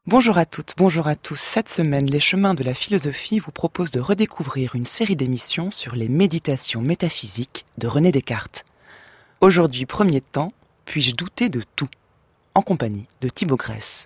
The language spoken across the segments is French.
Bonjour à toutes, bonjour à tous. Cette semaine, Les Chemins de la Philosophie vous propose de redécouvrir une série d'émissions sur les méditations métaphysiques de René Descartes. Aujourd'hui, premier temps, puis-je douter de tout ? En compagnie de Thibaut Grèce.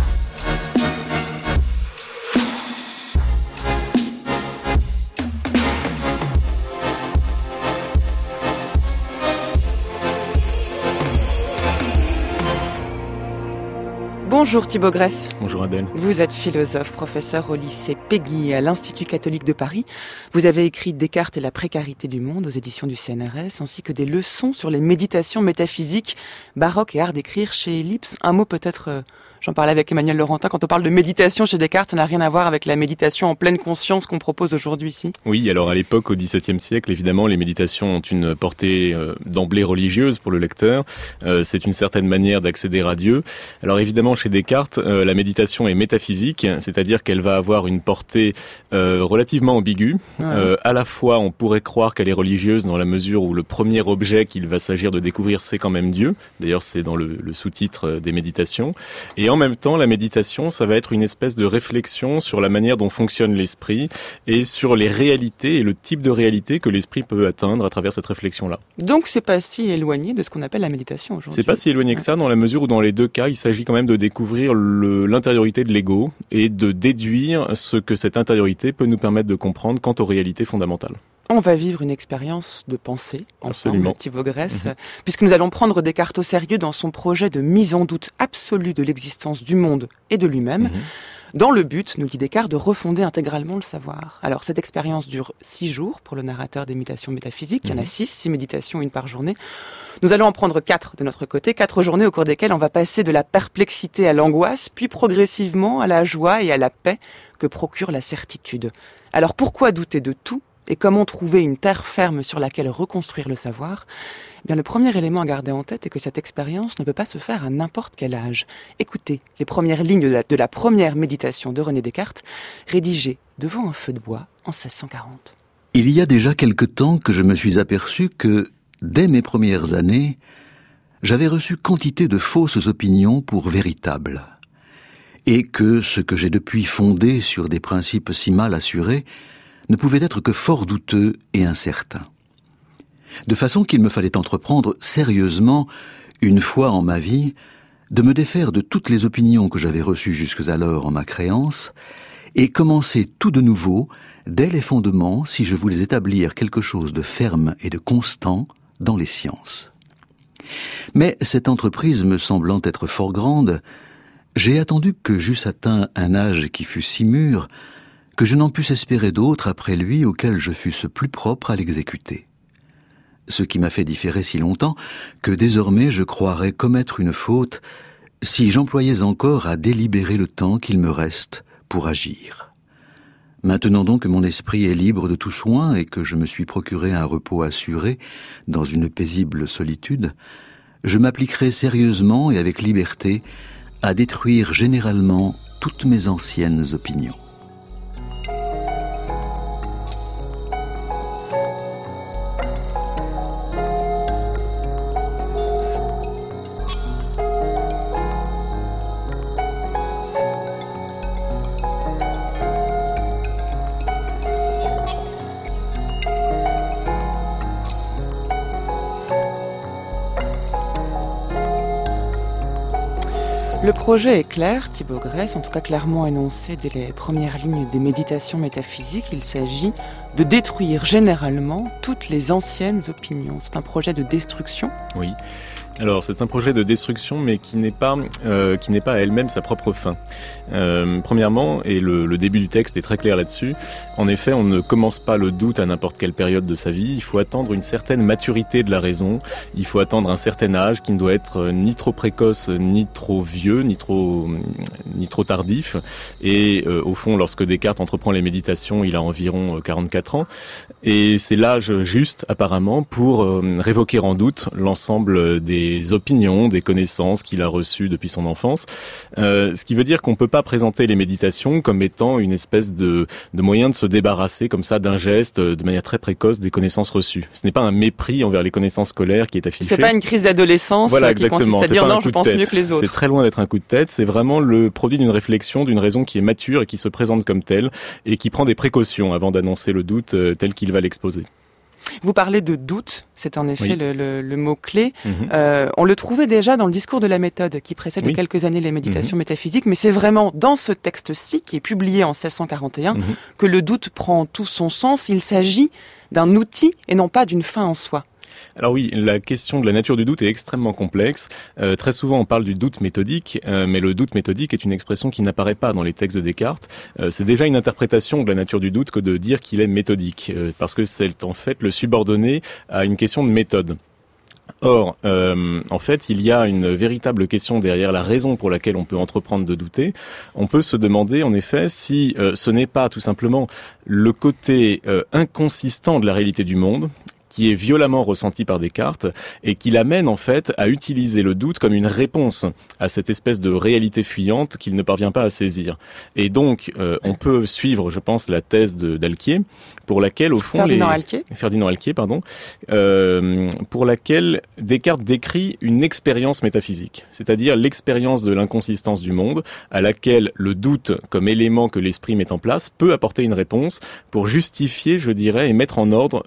Bonjour Thibaut Grèce. Bonjour Adèle. Vous êtes philosophe, professeur au lycée Péguy et à l'Institut catholique de Paris. Vous avez écrit Descartes et la précarité du monde aux éditions du CNRS, ainsi que des leçons sur les méditations métaphysiques, baroque et art d'écrire chez Ellipse. Un mot peut-être, j'en parlais avec Emmanuel Laurentin, quand on parle de méditation chez Descartes, ça n'a rien à voir avec la méditation en pleine conscience qu'on propose aujourd'hui ici. Oui, alors à l'époque, au XVIIe siècle, évidemment, les méditations ont une portée d'emblée religieuse pour le lecteur. C'est une certaine manière d'accéder à Dieu. Alors évidemment, chez Descartes, la méditation est métaphysique, c'est-à-dire qu'elle va avoir une portée relativement ambiguë. Ouais. À la fois, on pourrait croire qu'elle est religieuse dans la mesure où le premier objet qu'il va s'agir de découvrir, c'est quand même Dieu. D'ailleurs, c'est dans le sous-titre des méditations. Et en même temps, la méditation, ça va être une espèce de réflexion sur la manière dont fonctionne l'esprit et sur les réalités et le type de réalité que l'esprit peut atteindre à travers cette réflexion-là. Donc, c'est pas si éloigné de ce qu'on appelle la méditation aujourd'hui. C'est pas si éloigné que ça, dans la mesure où dans les deux cas, il s'agit quand même de découvrir l'intériorité de l'ego et de déduire ce que cette intériorité peut nous permettre de comprendre quant aux réalités fondamentales. On va vivre une expérience de pensée ensemble, Thibaut Grèce, puisque nous allons prendre Descartes au sérieux dans son projet de mise en doute absolue de l'existence du monde et de lui-même, dans le but, nous dit Descartes, de refonder intégralement le savoir. Alors, cette expérience dure 6 jours pour le narrateur des méditations métaphysiques. Il y en a 6 méditations, une par journée. Nous allons en prendre 4 de notre côté, 4 journées au cours desquelles on va passer de la perplexité à l'angoisse, puis progressivement à la joie et à la paix que procure la certitude. Alors, pourquoi douter de tout ? Et comment trouver une terre ferme sur laquelle reconstruire le savoir ? Eh bien, le premier élément à garder en tête est que cette expérience ne peut pas se faire à n'importe quel âge. Écoutez les premières lignes de la première méditation de René Descartes, rédigée devant un feu de bois en 1640. Il y a déjà quelque temps que je me suis aperçu que, dès mes premières années, j'avais reçu quantité de fausses opinions pour véritables, et que ce que j'ai depuis fondé sur des principes si mal assurés ne pouvait être que fort douteux et incertain. De façon qu'il me fallait entreprendre sérieusement, une fois en ma vie, de me défaire de toutes les opinions que j'avais reçues jusqu'alors en ma créance, et commencer tout de nouveau, dès les fondements, si je voulais établir quelque chose de ferme et de constant dans les sciences. Mais cette entreprise me semblant être fort grande, j'ai attendu que j'eusse atteint un âge qui fût si mûr, que je n'en pusse espérer d'autre après lui auquel je fusse plus propre à l'exécuter. Ce qui m'a fait différer si longtemps que désormais je croirais commettre une faute si j'employais encore à délibérer le temps qu'il me reste pour agir. Maintenant donc que mon esprit est libre de tout soin et que je me suis procuré un repos assuré dans une paisible solitude, je m'appliquerai sérieusement et avec liberté à détruire généralement toutes mes anciennes opinions. Le projet est clair, Thibaut Grèce, en tout cas clairement énoncé dès les premières lignes des méditations métaphysiques. Il s'agit de détruire généralement toutes les anciennes opinions. C'est un projet de destruction. Oui. Alors, c'est un projet de destruction, mais qui n'est pas à elle-même sa propre fin. Premièrement, et le début du texte est très clair là-dessus, en effet, on ne commence pas le doute à n'importe quelle période de sa vie. Il faut attendre une certaine maturité de la raison. Il faut attendre un certain âge qui ne doit être ni trop précoce, ni trop vieux, ni trop tardif. Et au fond, lorsque Descartes entreprend les méditations, il a environ 44 ans. Et c'est l'âge juste, apparemment, pour révoquer en doute l'ensemble des des opinions, des connaissances qu'il a reçues depuis son enfance. Ce qui veut dire qu'on peut pas présenter les méditations comme étant une espèce de moyen de se débarrasser comme ça d'un geste de manière très précoce des connaissances reçues. Ce n'est pas un mépris envers les connaissances scolaires qui est affiché. C'est pas une crise d'adolescence qui consiste à dire non, je pense mieux que les autres. C'est très loin d'être un coup de tête, c'est vraiment le produit d'une réflexion, d'une raison qui est mature et qui se présente comme telle et qui prend des précautions avant d'annoncer le doute tel qu'il va l'exposer. Vous parlez de doute, c'est en effet le mot-clé. On le trouvait déjà dans le discours de la méthode qui précède de quelques années les méditations métaphysiques, mais c'est vraiment dans ce texte-ci, qui est publié en 1641, que le doute prend tout son sens. Il s'agit d'un outil et non pas d'une fin en soi. Alors oui, la question de la nature du doute est extrêmement complexe. Très souvent, on parle du doute méthodique, mais le doute méthodique est une expression qui n'apparaît pas dans les textes de Descartes. C'est déjà une interprétation de la nature du doute que de dire qu'il est méthodique, parce que c'est en fait le subordonner à une question de méthode. Or, en fait, il y a une véritable question derrière la raison pour laquelle on peut entreprendre de douter. On peut se demander, en effet, si ce n'est pas tout simplement le côté inconsistant de la réalité du monde, qui est violemment ressenti par Descartes et qui l'amène en fait à utiliser le doute comme une réponse à cette espèce de réalité fuyante qu'il ne parvient pas à saisir. Et donc, on peut suivre, je pense, la thèse d'Alquier, pour laquelle, au fond... Ferdinand Alquier, pardon. Pour laquelle Descartes décrit une expérience métaphysique, c'est-à-dire l'expérience de l'inconsistance du monde, à laquelle le doute, comme élément que l'esprit met en place, peut apporter une réponse pour justifier, je dirais, et mettre en ordre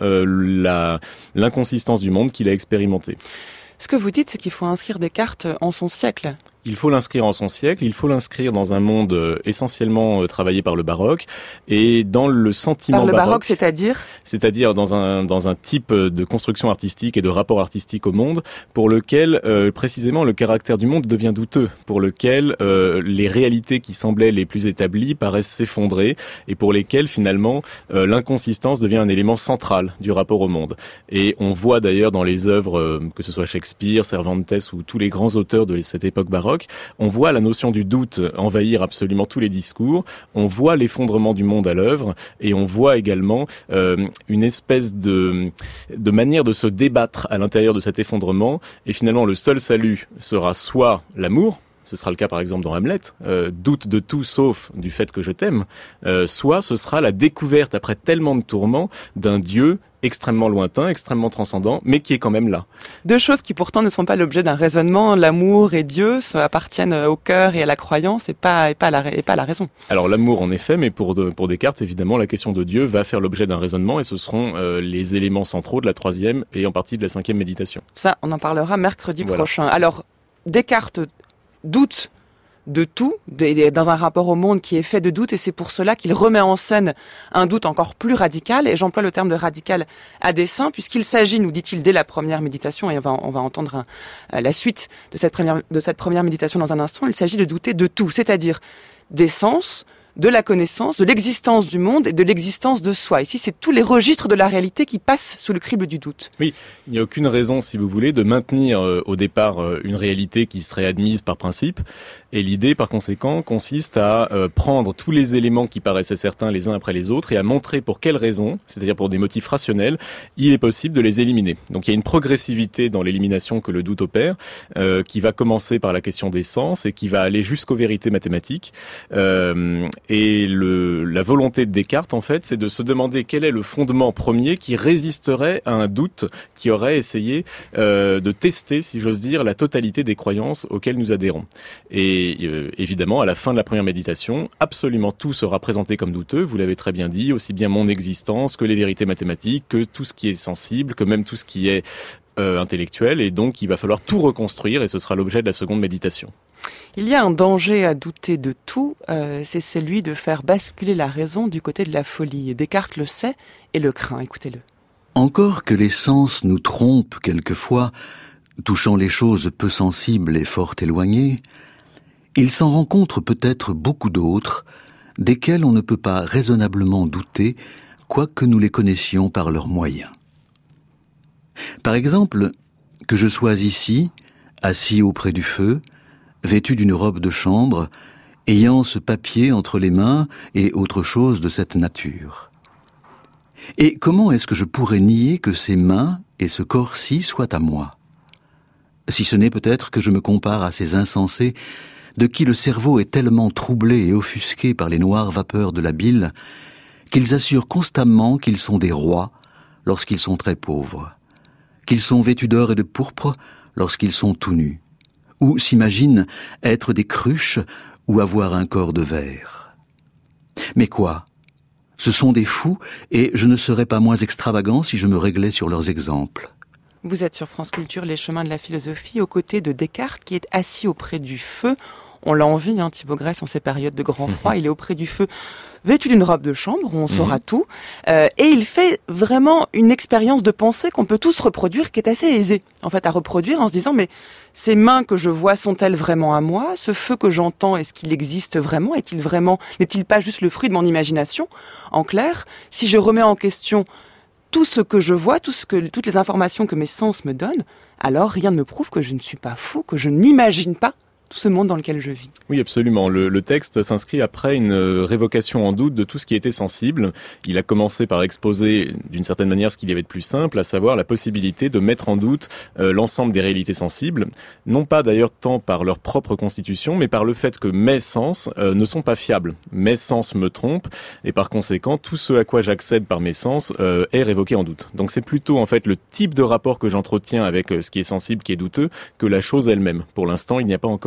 l'inconsistance du monde qu'il a expérimenté. Ce que vous dites, c'est qu'il faut inscrire Descartes en son siècle. Il faut l'inscrire en son siècle, il faut l'inscrire dans un monde essentiellement travaillé par le baroque et dans le sentiment baroque. Par le baroque, c'est-à-dire ? C'est-à-dire dans un type de construction artistique et de rapport artistique au monde pour lequel précisément le caractère du monde devient douteux, pour lequel les réalités qui semblaient les plus établies paraissent s'effondrer et pour lesquelles finalement l'inconsistance devient un élément central du rapport au monde. Et on voit d'ailleurs dans les œuvres, que ce soit Shakespeare, Cervantes ou tous les grands auteurs de cette époque baroque, on voit la notion du doute envahir absolument tous les discours, on voit l'effondrement du monde à l'œuvre et on voit également une espèce de manière de se débattre à l'intérieur de cet effondrement et finalement le seul salut sera soit l'amour, ce sera le cas par exemple dans Hamlet, doute de tout sauf du fait que je t'aime, soit ce sera la découverte après tellement de tourments d'un Dieu extrêmement lointain, extrêmement transcendant, mais qui est quand même là. Deux choses qui pourtant ne sont pas l'objet d'un raisonnement, l'amour et Dieu appartiennent au cœur et à la croyance et pas à la raison. Alors l'amour en effet, mais pour Descartes évidemment la question de Dieu va faire l'objet d'un raisonnement et ce seront les éléments centraux de la 3e et en partie de la 5e méditation. Ça, on en parlera mercredi prochain. Alors Descartes doute de tout, dans un rapport au monde qui est fait de doute, et c'est pour cela qu'il remet en scène un doute encore plus radical, et j'emploie le terme de radical à dessein, puisqu'il s'agit, nous dit-il, dès la première méditation, et on va entendre la suite de cette première méditation dans un instant, il s'agit de douter de tout, c'est-à-dire des sens, de la connaissance, de l'existence du monde et de l'existence de soi. Ici, c'est tous les registres de la réalité qui passent sous le crible du doute. Oui, il n'y a aucune raison, si vous voulez, de maintenir au départ une réalité qui serait admise par principe. Et l'idée, par conséquent, consiste à prendre tous les éléments qui paraissaient certains les uns après les autres et à montrer pour quelles raisons, c'est-à-dire pour des motifs rationnels, il est possible de les éliminer. Donc il y a une progressivité dans l'élimination que le doute opère, qui va commencer par la question des sens et qui va aller jusqu'aux vérités mathématiques. Et la volonté de Descartes, en fait, c'est de se demander quel est le fondement premier qui résisterait à un doute qui aurait essayé de tester, si j'ose dire, la totalité des croyances auxquelles nous adhérons. Et évidemment, à la fin de la première méditation, absolument tout sera présenté comme douteux, vous l'avez très bien dit, aussi bien mon existence que les vérités mathématiques, que tout ce qui est sensible, que même tout ce qui est intellectuel, et donc il va falloir tout reconstruire, et ce sera l'objet de la seconde méditation. Il y a un danger à douter de tout, c'est celui de faire basculer la raison du côté de la folie. Et Descartes le sait et le craint, écoutez-le. Encore que les sens nous trompent quelquefois, touchant les choses peu sensibles et fort éloignées, il s'en rencontre peut-être beaucoup d'autres, desquelles on ne peut pas raisonnablement douter, quoique nous les connaissions par leurs moyens. Par exemple, que je sois ici, assis auprès du feu, vêtu d'une robe de chambre, ayant ce papier entre les mains et autre chose de cette nature. Et comment est-ce que je pourrais nier que ces mains et ce corps-ci soient à moi ? si ce n'est peut-être que je me compare à ces insensés de qui le cerveau est tellement troublé et offusqué par les noires vapeurs de la bile qu'ils assurent constamment qu'ils sont des rois lorsqu'ils sont très pauvres, qu'ils sont vêtus d'or et de pourpre lorsqu'ils sont tout nus, ou s'imaginent être des cruches ou avoir un corps de verre. Mais quoi ? Ce sont des fous, et je ne serais pas moins extravagant si je me réglais sur leurs exemples. Vous êtes sur France Culture, les chemins de la philosophie, aux côtés de Descartes, qui est assis auprès du feu. On l'a envie, Thibaut Grèce, en ces périodes de grand froid. Il est auprès du feu, vêtu d'une robe de chambre, où on saura tout. Et il fait vraiment une expérience de pensée qu'on peut tous reproduire, qui est assez aisée, en fait, à reproduire en se disant, mais ces mains que je vois sont-elles vraiment à moi? Ce feu que j'entends, est-ce qu'il existe vraiment? N'est-il pas juste le fruit de mon imagination? En clair, si je remets en question tout ce que je vois, toutes les informations que mes sens me donnent, alors rien ne me prouve que je ne suis pas fou, que je n'imagine pas tout ce monde dans lequel je vis. Oui, absolument. Le texte s'inscrit après une révocation en doute de tout ce qui était sensible. Il a commencé par exposer d'une certaine manière ce qu'il y avait de plus simple, à savoir la possibilité de mettre en doute l'ensemble des réalités sensibles, non pas d'ailleurs tant par leur propre constitution, mais par le fait que mes sens ne sont pas fiables. Mes sens me trompent, et par conséquent, tout ce à quoi j'accède par mes sens est révoqué en doute. Donc c'est plutôt en fait le type de rapport que j'entretiens avec ce qui est sensible, qui est douteux, que la chose elle-même. Pour l'instant, il n'a pas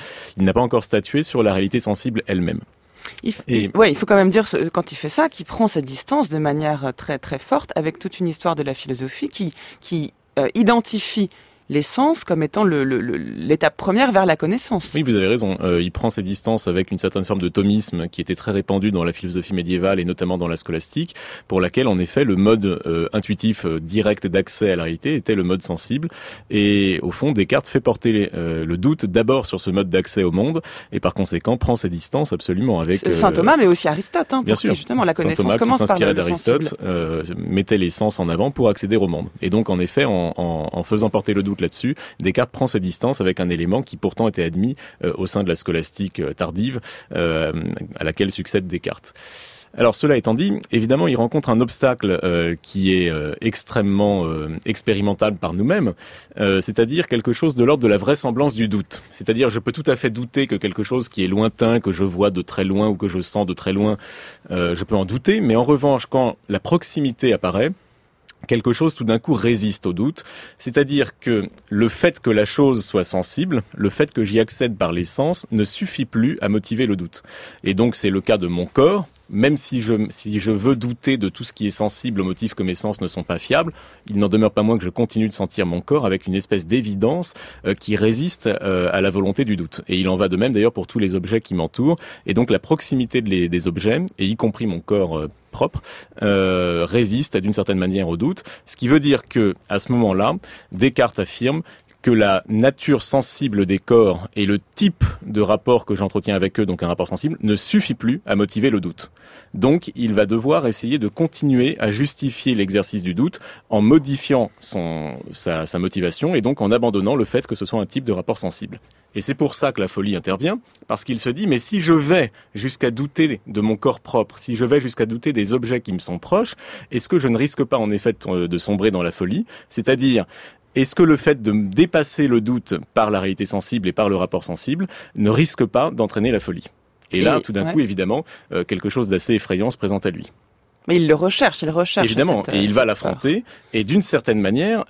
encore statué sur la réalité sensible elle-même. Il faut quand même dire, quand il fait ça, qu'il prend sa distance de manière très très forte avec toute une histoire de la philosophie qui identifie les sens comme étant l'étape première vers la connaissance. Oui, vous avez raison. Il prend ses distances avec une certaine forme de thomisme qui était très répandue dans la philosophie médiévale et notamment dans la scolastique, pour laquelle, en effet, le mode intuitif direct d'accès à la réalité était le mode sensible. Et au fond, Descartes fait porter le doute d'abord sur ce mode d'accès au monde et par conséquent prend ses distances absolument avec... Saint Thomas, mais aussi Aristote. Bien sûr. Justement, la connaissance Saint Thomas, commence qui s'inspirait par le sensible. d'Aristote, mettait les sens en avant pour accéder au monde. Et donc, en effet, en faisant porter le doute là-dessus, Descartes prend ses distances avec un élément qui pourtant était admis au sein de la scolastique tardive à laquelle succède Descartes. Alors cela étant dit, évidemment, il rencontre un obstacle qui est extrêmement expérimentable par nous-mêmes, c'est-à-dire quelque chose de l'ordre de la vraisemblance du doute. C'est-à-dire, je peux tout à fait douter que quelque chose qui est lointain, que je vois de très loin ou que je sens de très loin, je peux en douter, mais en revanche, quand la proximité apparaît, quelque chose tout d'un coup résiste au doute, c'est-à-dire que le fait que la chose soit sensible, le fait que j'y accède par les sens, ne suffit plus à motiver le doute. Et donc c'est le cas de mon corps. Même si je veux douter de tout ce qui est sensible au motif que mes sens ne sont pas fiables, il n'en demeure pas moins que je continue de sentir mon corps avec une espèce d'évidence qui résiste à la volonté du doute. Et il en va de même d'ailleurs pour tous les objets qui m'entourent. Et donc la proximité des objets, et y compris mon corps propre, résiste d'une certaine manière au doute. Ce qui veut dire que à ce moment-là, Descartes affirme que la nature sensible des corps et le type de rapport que j'entretiens avec eux, donc un rapport sensible, ne suffit plus à motiver le doute. Donc, il va devoir essayer de continuer à justifier l'exercice du doute en modifiant sa motivation et donc en abandonnant le fait que ce soit un type de rapport sensible. Et c'est pour ça que la folie intervient, parce qu'il se dit, mais si je vais jusqu'à douter de mon corps propre, si je vais jusqu'à douter des objets qui me sont proches, est-ce que je ne risque pas en effet de sombrer dans la folie ? C'est-à-dire, est-ce que le fait de dépasser le doute par la réalité sensible et par le rapport sensible ne risque pas d'entraîner la folie ? Et là, tout d'un coup, évidemment, quelque chose d'assez effrayant se présente à lui. Mais il le recherche, Évidemment, et il va l'affronter. Et d'une certaine manière,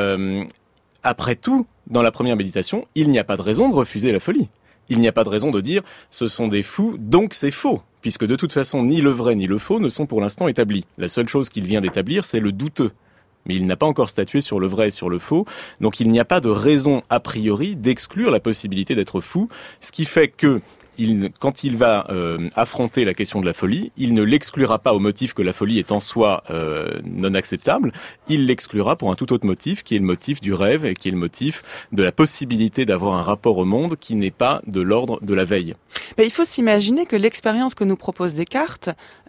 après tout, dans la première méditation, il n'y a pas de raison de refuser la folie. Il n'y a pas de raison de dire « ce sont des fous, donc c'est faux ». Puisque de toute façon, ni le vrai ni le faux ne sont pour l'instant établis. La seule chose qu'il vient d'établir, c'est le douteux. Mais il n'a pas encore statué sur le vrai et sur le faux, donc il n'y a pas de raison a priori d'exclure la possibilité d'être fou, ce qui fait que quand il va affronter la question de la folie, il ne l'exclura pas au motif que la folie est en soi non acceptable, il l'exclura pour un tout autre motif, qui est le motif du rêve et qui est le motif de la possibilité d'avoir un rapport au monde qui n'est pas de l'ordre de la veille. Mais il faut s'imaginer que l'expérience que nous propose Descartes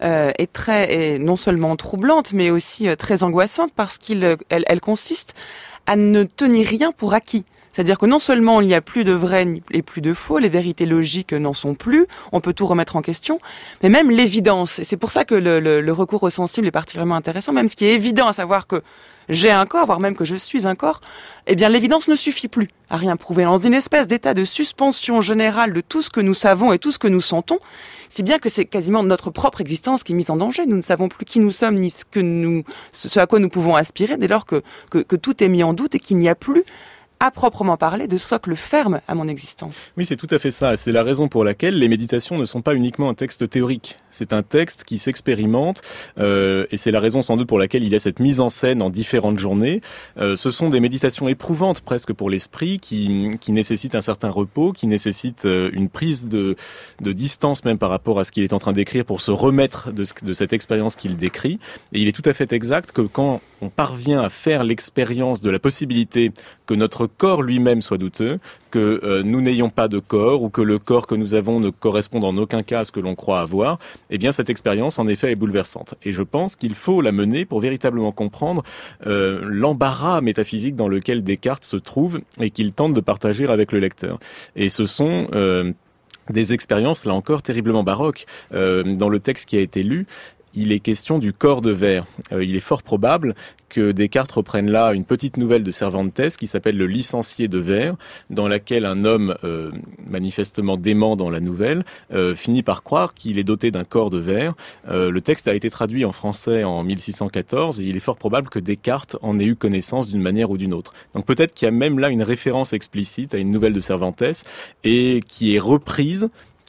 est non seulement troublante, mais aussi très angoissante parce qu'elle consiste à ne tenir rien pour acquis. C'est-à-dire que non seulement il n'y a plus de vrai et plus de faux, les vérités logiques n'en sont plus, on peut tout remettre en question, mais même l'évidence. Et c'est pour ça que le recours au sensible est particulièrement intéressant, même ce qui est évident, à savoir que j'ai un corps, voire même que je suis un corps, eh bien l'évidence ne suffit plus à rien prouver. Dans une espèce d'état de suspension générale de tout ce que nous savons et tout ce que nous sentons, si bien que c'est quasiment notre propre existence qui est mise en danger. Nous ne savons plus qui nous sommes, ni ce à quoi nous pouvons aspirer, dès lors que tout est mis en doute et qu'il n'y a plus, à proprement parler, de socle ferme à mon existence. Oui, c'est tout à fait ça. C'est la raison pour laquelle les méditations ne sont pas uniquement un texte théorique. C'est un texte qui s'expérimente, et c'est la raison sans doute pour laquelle il y a cette mise en scène en différentes journées. Ce sont des méditations éprouvantes presque pour l'esprit, qui nécessitent un certain repos, qui nécessitent une prise de distance même par rapport à ce qu'il est en train d'écrire pour se remettre de cette expérience qu'il décrit. Et il est tout à fait exact que quand on parvient à faire l'expérience de la possibilité que notre corps lui-même soit douteux, que nous n'ayons pas de corps ou que le corps que nous avons ne corresponde en aucun cas à ce que l'on croit avoir, eh bien cette expérience en effet est bouleversante. Et je pense qu'il faut la mener pour véritablement comprendre l'embarras métaphysique dans lequel Descartes se trouve et qu'il tente de partager avec le lecteur. Et ce sont des expériences, là encore, terriblement baroques. Dans le texte qui a été lu, il est question du corps de verre. Il est fort probable que Descartes reprenne là une petite nouvelle de Cervantes qui s'appelle Le licencié de verre, dans laquelle un homme manifestement dément dans la nouvelle finit par croire qu'il est doté d'un corps de verre. Le texte a été traduit en français en 1614 et il est fort probable que Descartes en ait eu connaissance d'une manière ou d'une autre. Donc peut-être qu'il y a même là une référence explicite à une nouvelle de Cervantes et qui est reprise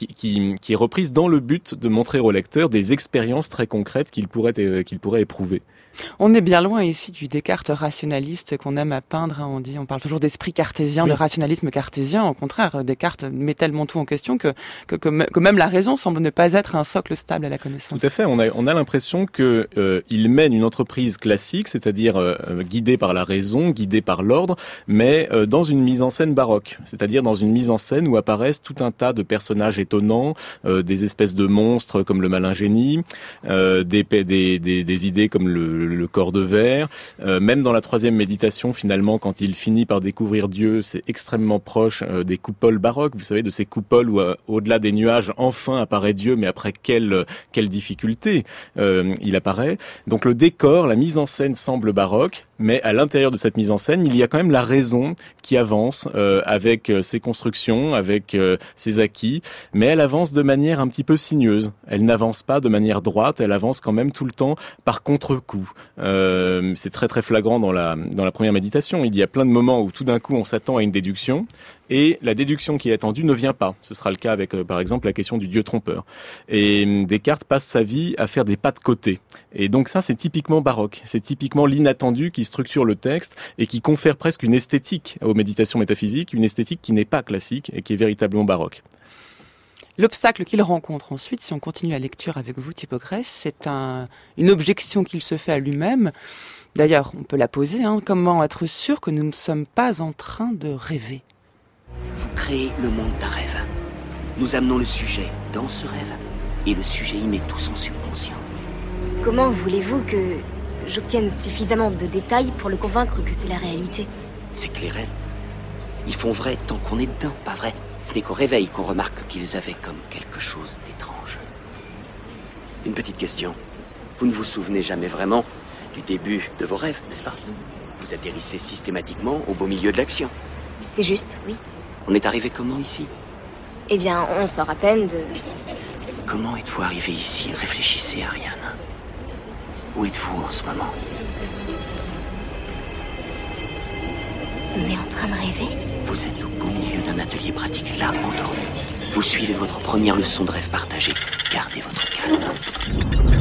dans le but de montrer au lecteur des expériences très concrètes qu'il pourrait éprouver. On est bien loin ici du Descartes rationaliste qu'on aime à peindre. On parle toujours d'esprit cartésien, oui, de rationalisme cartésien. Au contraire, Descartes met tellement tout en question que même la raison semble ne pas être un socle stable à la connaissance. Tout à fait. On a l'impression que il mène une entreprise classique, c'est-à-dire guidée par la raison, guidée par l'ordre, mais dans une mise en scène baroque, c'est-à-dire dans une mise en scène où apparaissent tout un tas de personnages étonnants, des espèces de monstres comme le malin génie, des idées comme le corps de verre. Même dans la troisième méditation, finalement, quand il finit par découvrir Dieu, c'est extrêmement proche des coupoles baroques. Vous savez, de ces coupoles où, au-delà des nuages, enfin apparaît Dieu, mais après quelle difficulté il apparaît. Donc le décor, la mise en scène semble baroque, mais à l'intérieur de cette mise en scène, il y a quand même la raison qui avance avec ses constructions, avec ses acquis, mais elle avance de manière un petit peu sinueuse. Elle n'avance pas de manière droite, elle avance quand même tout le temps par contre-coup. C'est très très flagrant dans la première méditation. Il y a plein de moments où tout d'un coup on s'attend à une déduction et la déduction qui est attendue ne vient pas. Ce sera le cas avec par exemple la question du Dieu trompeur. Et Descartes passe sa vie à faire des pas de côté. Et donc ça c'est typiquement baroque. C'est typiquement l'inattendu qui structure le texte et qui confère presque une esthétique aux méditations métaphysiques, une esthétique qui n'est pas classique et qui est véritablement baroque. L'obstacle qu'il rencontre ensuite, si on continue la lecture avec vous, Thibaut Grèce, c'est une objection qu'il se fait à lui-même. D'ailleurs, on peut la poser, comment être sûr que nous ne sommes pas en train de rêver ? Vous créez le monde d'un rêve. Nous amenons le sujet dans ce rêve, et le sujet y met tout son subconscient. Comment voulez-vous que j'obtienne suffisamment de détails pour le convaincre que c'est la réalité ? C'est que les rêves, ils font vrai tant qu'on est dedans, pas vrai ? Ce n'est qu'au réveil qu'on remarque qu'ils avaient comme quelque chose d'étrange. Une petite question. Vous ne vous souvenez jamais vraiment du début de vos rêves, n'est-ce pas ? Vous atterrissez systématiquement au beau milieu de l'action. C'est juste, oui. On est arrivé comment ici ? Eh bien, on sort à peine de... Comment êtes-vous arrivé ici ? Réfléchissez, Ariane. Où êtes-vous en ce moment ? On est en train de rêver ? Vous êtes au beau milieu d'un atelier pratique, là, endormi. Vous suivez votre première leçon de rêve partagée. Gardez votre calme.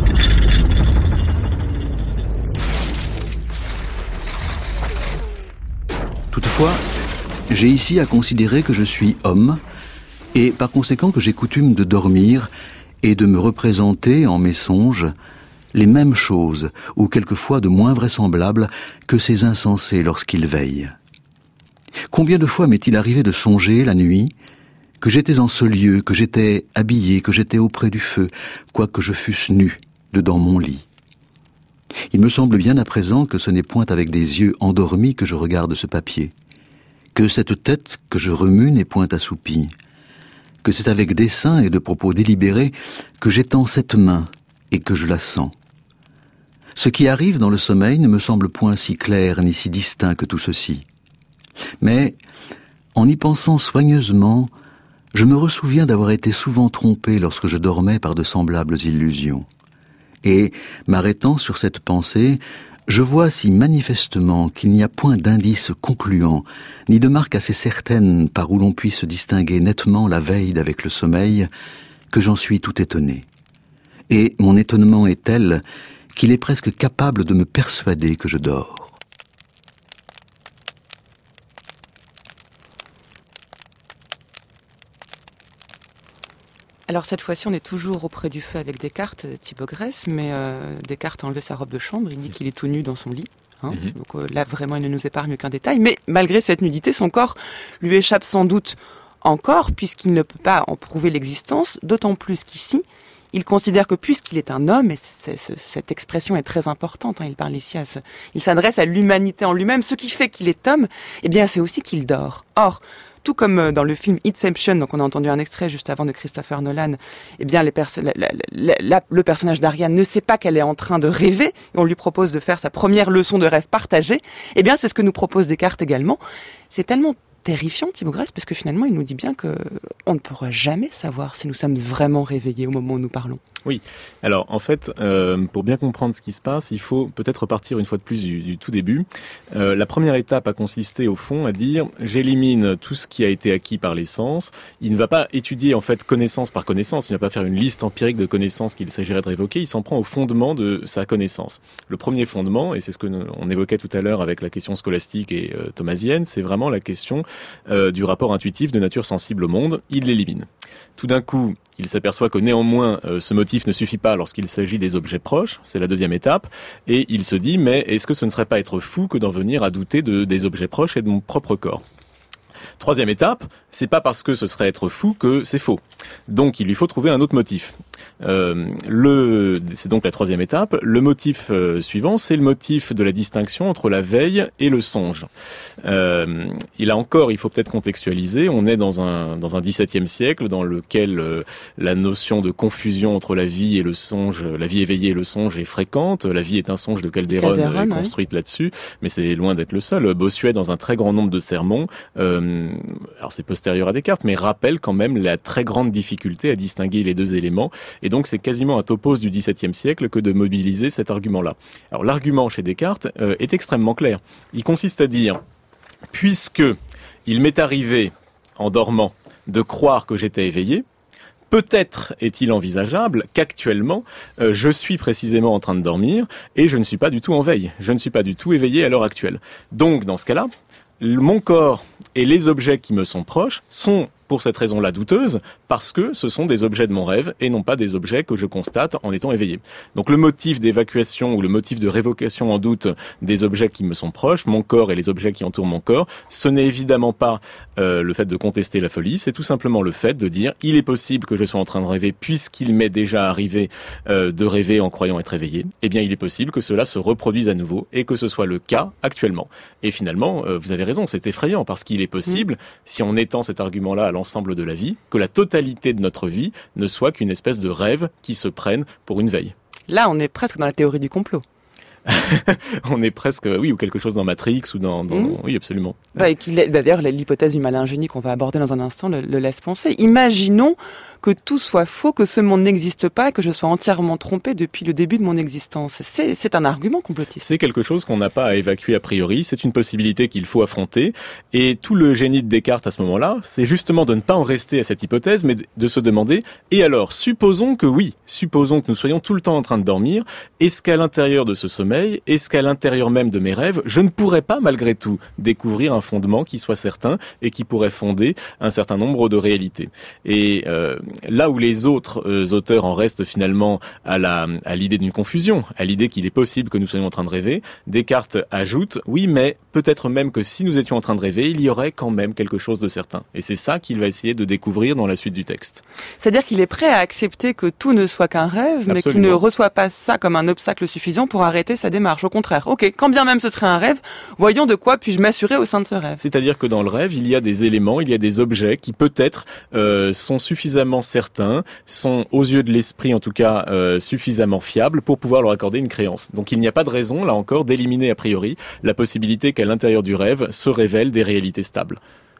Toutefois, j'ai ici à considérer que je suis homme, et par conséquent que j'ai coutume de dormir et de me représenter en mes songes les mêmes choses, ou quelquefois de moins vraisemblables que ces insensés lorsqu'ils veillent. Combien de fois m'est-il arrivé de songer, la nuit, que j'étais en ce lieu, que j'étais habillé, que j'étais auprès du feu, quoique je fusse nu, dedans mon lit. Il me semble bien à présent que ce n'est point avec des yeux endormis que je regarde ce papier, que cette tête que je remue n'est point assoupie, que c'est avec dessein et de propos délibérés que j'étends cette main et que je la sens. Ce qui arrive dans le sommeil ne me semble point si clair ni si distinct que tout ceci. Mais, en y pensant soigneusement, je me ressouviens d'avoir été souvent trompé lorsque je dormais par de semblables illusions. Et, m'arrêtant sur cette pensée, je vois si manifestement qu'il n'y a point d'indice concluant, ni de marque assez certaine par où l'on puisse distinguer nettement la veille d'avec le sommeil, que j'en suis tout étonné. Et mon étonnement est tel qu'il est presque capable de me persuader que je dors. Alors cette fois-ci, on est toujours auprès du feu avec Descartes, Thibaut Grèce, mais Descartes a enlevé sa robe de chambre, il dit qu'il est tout nu dans son lit. Donc là, vraiment, il ne nous épargne aucun détail. Mais malgré cette nudité, son corps lui échappe sans doute encore, puisqu'il ne peut pas en prouver l'existence, d'autant plus qu'ici, il considère que puisqu'il est un homme, et cette expression est très importante, il parle ici il s'adresse à l'humanité en lui-même, ce qui fait qu'il est homme, eh bien c'est aussi qu'il dort. Or, tout comme dans le film Inception, donc on a entendu un extrait juste avant de Christopher Nolan, eh bien le personnage d'Ariane ne sait pas qu'elle est en train de rêver, et on lui propose de faire sa première leçon de rêve partagée. Eh bien c'est ce que nous propose Descartes également. C'est tellement terrifiant, Thibaut Grèce, parce que finalement, il nous dit bien que on ne pourra jamais savoir si nous sommes vraiment réveillés au moment où nous parlons. Oui. Alors, en fait, pour bien comprendre ce qui se passe, il faut peut-être repartir une fois de plus du tout début. La première étape a consisté, au fond, à dire j'élimine tout ce qui a été acquis par les sens. Il ne va pas étudier, en fait, connaissance par connaissance. Il ne va pas faire une liste empirique de connaissances qu'il s'agirait de révoquer. Il s'en prend au fondement de sa connaissance. Le premier fondement, et c'est ce que on évoquait tout à l'heure avec la question scolastique et thomasienne, c'est vraiment la question du rapport intuitif de nature sensible au monde. Il l'élimine. Tout d'un coup, il s'aperçoit que néanmoins, ce motif ne suffit pas lorsqu'il s'agit des objets proches. C'est la deuxième étape. Et il se dit, mais est-ce que ce ne serait pas être fou que d'en venir à douter des objets proches et de mon propre corps ? Troisième étape, c'est pas parce que ce serait être fou que c'est faux. Donc il lui faut trouver un autre motif. C'est donc la troisième étape. Le motif suivant, c'est le motif de la distinction entre la veille et le songe. Il faut peut-être contextualiser, on est dans un XVIIe siècle dans lequel la notion de confusion entre la vie et le songe, la vie éveillée et le songe est fréquente. La vie est un songe de Calderon est construite là-dessus, mais c'est loin d'être le seul. Bossuet, dans un très grand nombre de sermons, alors c'est postérieur à Descartes, mais rappelle quand même la très grande difficulté à distinguer les deux éléments. Et donc c'est quasiment un topos du XVIIe siècle que de mobiliser cet argument-là. Alors l'argument chez Descartes est extrêmement clair. Il consiste à dire, puisque il m'est arrivé, en dormant, de croire que j'étais éveillé, peut-être est-il envisageable qu'actuellement, je suis précisément en train de dormir et je ne suis pas du tout en veille. Je ne suis pas du tout éveillé à l'heure actuelle. Donc dans ce cas-là, mon corps et les objets qui me sont proches sont pour cette raison-là douteuses, parce que ce sont des objets de mon rêve et non pas des objets que je constate en étant éveillé. Donc le motif d'évacuation ou le motif de révocation en doute des objets qui me sont proches, mon corps et les objets qui entourent mon corps, ce n'est évidemment pas le fait de contester la folie, c'est tout simplement le fait de dire il est possible que je sois en train de rêver puisqu'il m'est déjà arrivé de rêver en croyant être éveillé, eh bien il est possible que cela se reproduise à nouveau et que ce soit le cas actuellement. Et finalement, vous avez raison, c'est effrayant parce qu'il est possible, si on étend cet argument-là à l'ensemble de la vie, que la totalité de notre vie ne soit qu'une espèce de rêve qui se prenne pour une veille. Là, on est presque dans la théorie du complot. On est presque, oui, ou quelque chose dans Matrix ou dans oui, absolument. D'ailleurs, l'hypothèse du malin génie qu'on va aborder dans un instant le laisse penser. Imaginons que tout soit faux, que ce monde n'existe pas, que je sois entièrement trompé depuis le début de mon existence. C'est un argument complotiste. C'est quelque chose qu'on n'a pas à évacuer a priori, c'est une possibilité qu'il faut affronter, et tout le génie de Descartes à ce moment-là, c'est justement de ne pas en rester à cette hypothèse, mais de se demander, et alors, supposons que nous soyons tout le temps en train de dormir, est-ce qu'à l'intérieur de ce sommeil, est-ce qu'à l'intérieur même de mes rêves, je ne pourrais pas malgré tout découvrir un fondement qui soit certain et qui pourrait fonder un certain nombre de réalités. Et là où les autres auteurs en restent finalement à l'idée d'une confusion, à l'idée qu'il est possible que nous soyons en train de rêver, Descartes ajoute, oui, mais peut-être même que si nous étions en train de rêver, il y aurait quand même quelque chose de certain. Et c'est ça qu'il va essayer de découvrir dans la suite du texte. C'est-à-dire qu'il est prêt à accepter que tout ne soit qu'un rêve, mais qu'il ne reçoit pas ça comme un obstacle suffisant pour arrêter sa démarche. Au contraire, ok, quand bien même ce serait un rêve, voyons de quoi puis-je m'assurer au sein de ce rêve. C'est-à-dire que dans le rêve, il y a des éléments, il y a des objets qui peut-être sont suffisamment certains, sont aux yeux de l'esprit en tout cas suffisamment fiables pour pouvoir leur accorder une créance. Donc il n'y a pas de raison, là encore, d'éliminer a priori la possibilité qu'à l'intérieur du rêve se révèlent des réalités stables.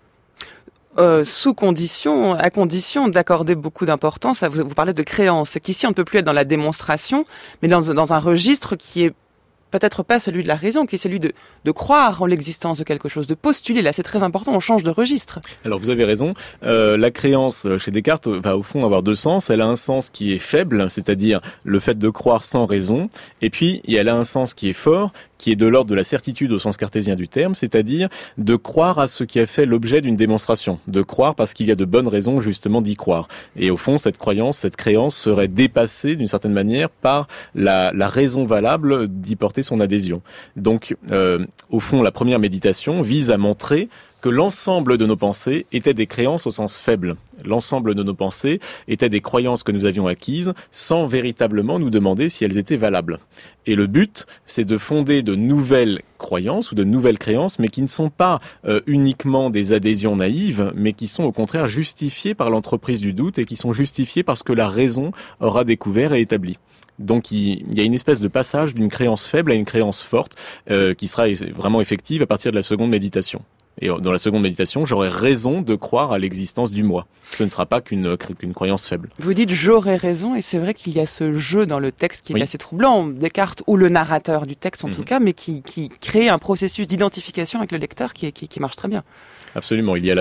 Sous condition, à condition d'accorder beaucoup d'importance, vous parlez de créance, c'est qu'ici on ne peut plus être dans la démonstration, mais dans un registre qui est peut-être pas celui de la raison, qui est celui de croire en l'existence de quelque chose, de postuler. Là, c'est très important, on change de registre. Alors, vous avez raison. La créance, chez Descartes, va au fond avoir deux sens. Elle a un sens qui est faible, c'est-à-dire le fait de croire sans raison. Et puis, elle a un sens qui est fort, qui est de l'ordre de la certitude au sens cartésien du terme, c'est-à-dire de croire à ce qui a fait l'objet d'une démonstration. De croire parce qu'il y a de bonnes raisons, justement, d'y croire. Et au fond, cette croyance, cette créance serait dépassée, d'une certaine manière, par la raison valable d'y porter son adhésion. Donc, au fond, la première méditation vise à montrer que l'ensemble de nos pensées étaient des créances au sens faible. L'ensemble de nos pensées étaient des croyances que nous avions acquises sans véritablement nous demander si elles étaient valables. Et le but, c'est de fonder de nouvelles croyances ou de nouvelles créances, mais qui ne sont pas uniquement des adhésions naïves, mais qui sont au contraire justifiées par l'entreprise du doute et qui sont justifiées parce que la raison aura découvert et établi. Donc il y a une espèce de passage d'une créance faible à une créance forte qui sera vraiment effective à partir de la seconde méditation. Et dans la seconde méditation, j'aurai raison de croire à l'existence du moi. Ce ne sera pas qu'une croyance faible. Vous dites « j'aurai raison » et c'est vrai qu'il y a ce jeu dans le texte qui est assez troublant, Descartes ou le narrateur du texte en tout cas, mais qui crée un processus d'identification avec le lecteur qui marche très bien. Absolument, il y a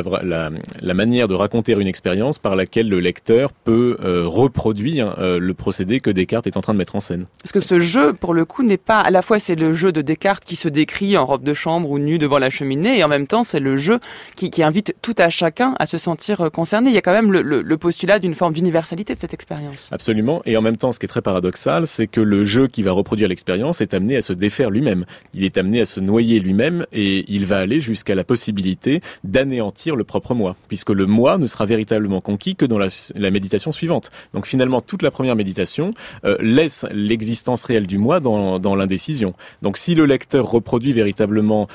la manière de raconter une expérience par laquelle le lecteur peut reproduire le procédé que Descartes est en train de mettre en scène. Parce que ce jeu, pour le coup, n'est pas... À la fois, c'est le jeu de Descartes qui se décrit en robe de chambre ou nu devant la cheminée, et en même temps, c'est le jeu qui invite tout à chacun à se sentir concerné. Il y a quand même le postulat d'une forme d'universalité de cette expérience. Absolument, et en même temps, ce qui est très paradoxal, c'est que le jeu qui va reproduire l'expérience est amené à se défaire lui-même. Il est amené à se noyer lui-même, et il va aller jusqu'à la possibilité d'anéantir le propre moi, puisque le moi ne sera véritablement conquis que dans la méditation suivante. Donc finalement, toute la première méditation laisse l'existence réelle du moi dans l'indécision. Donc si le lecteur reproduit véritablement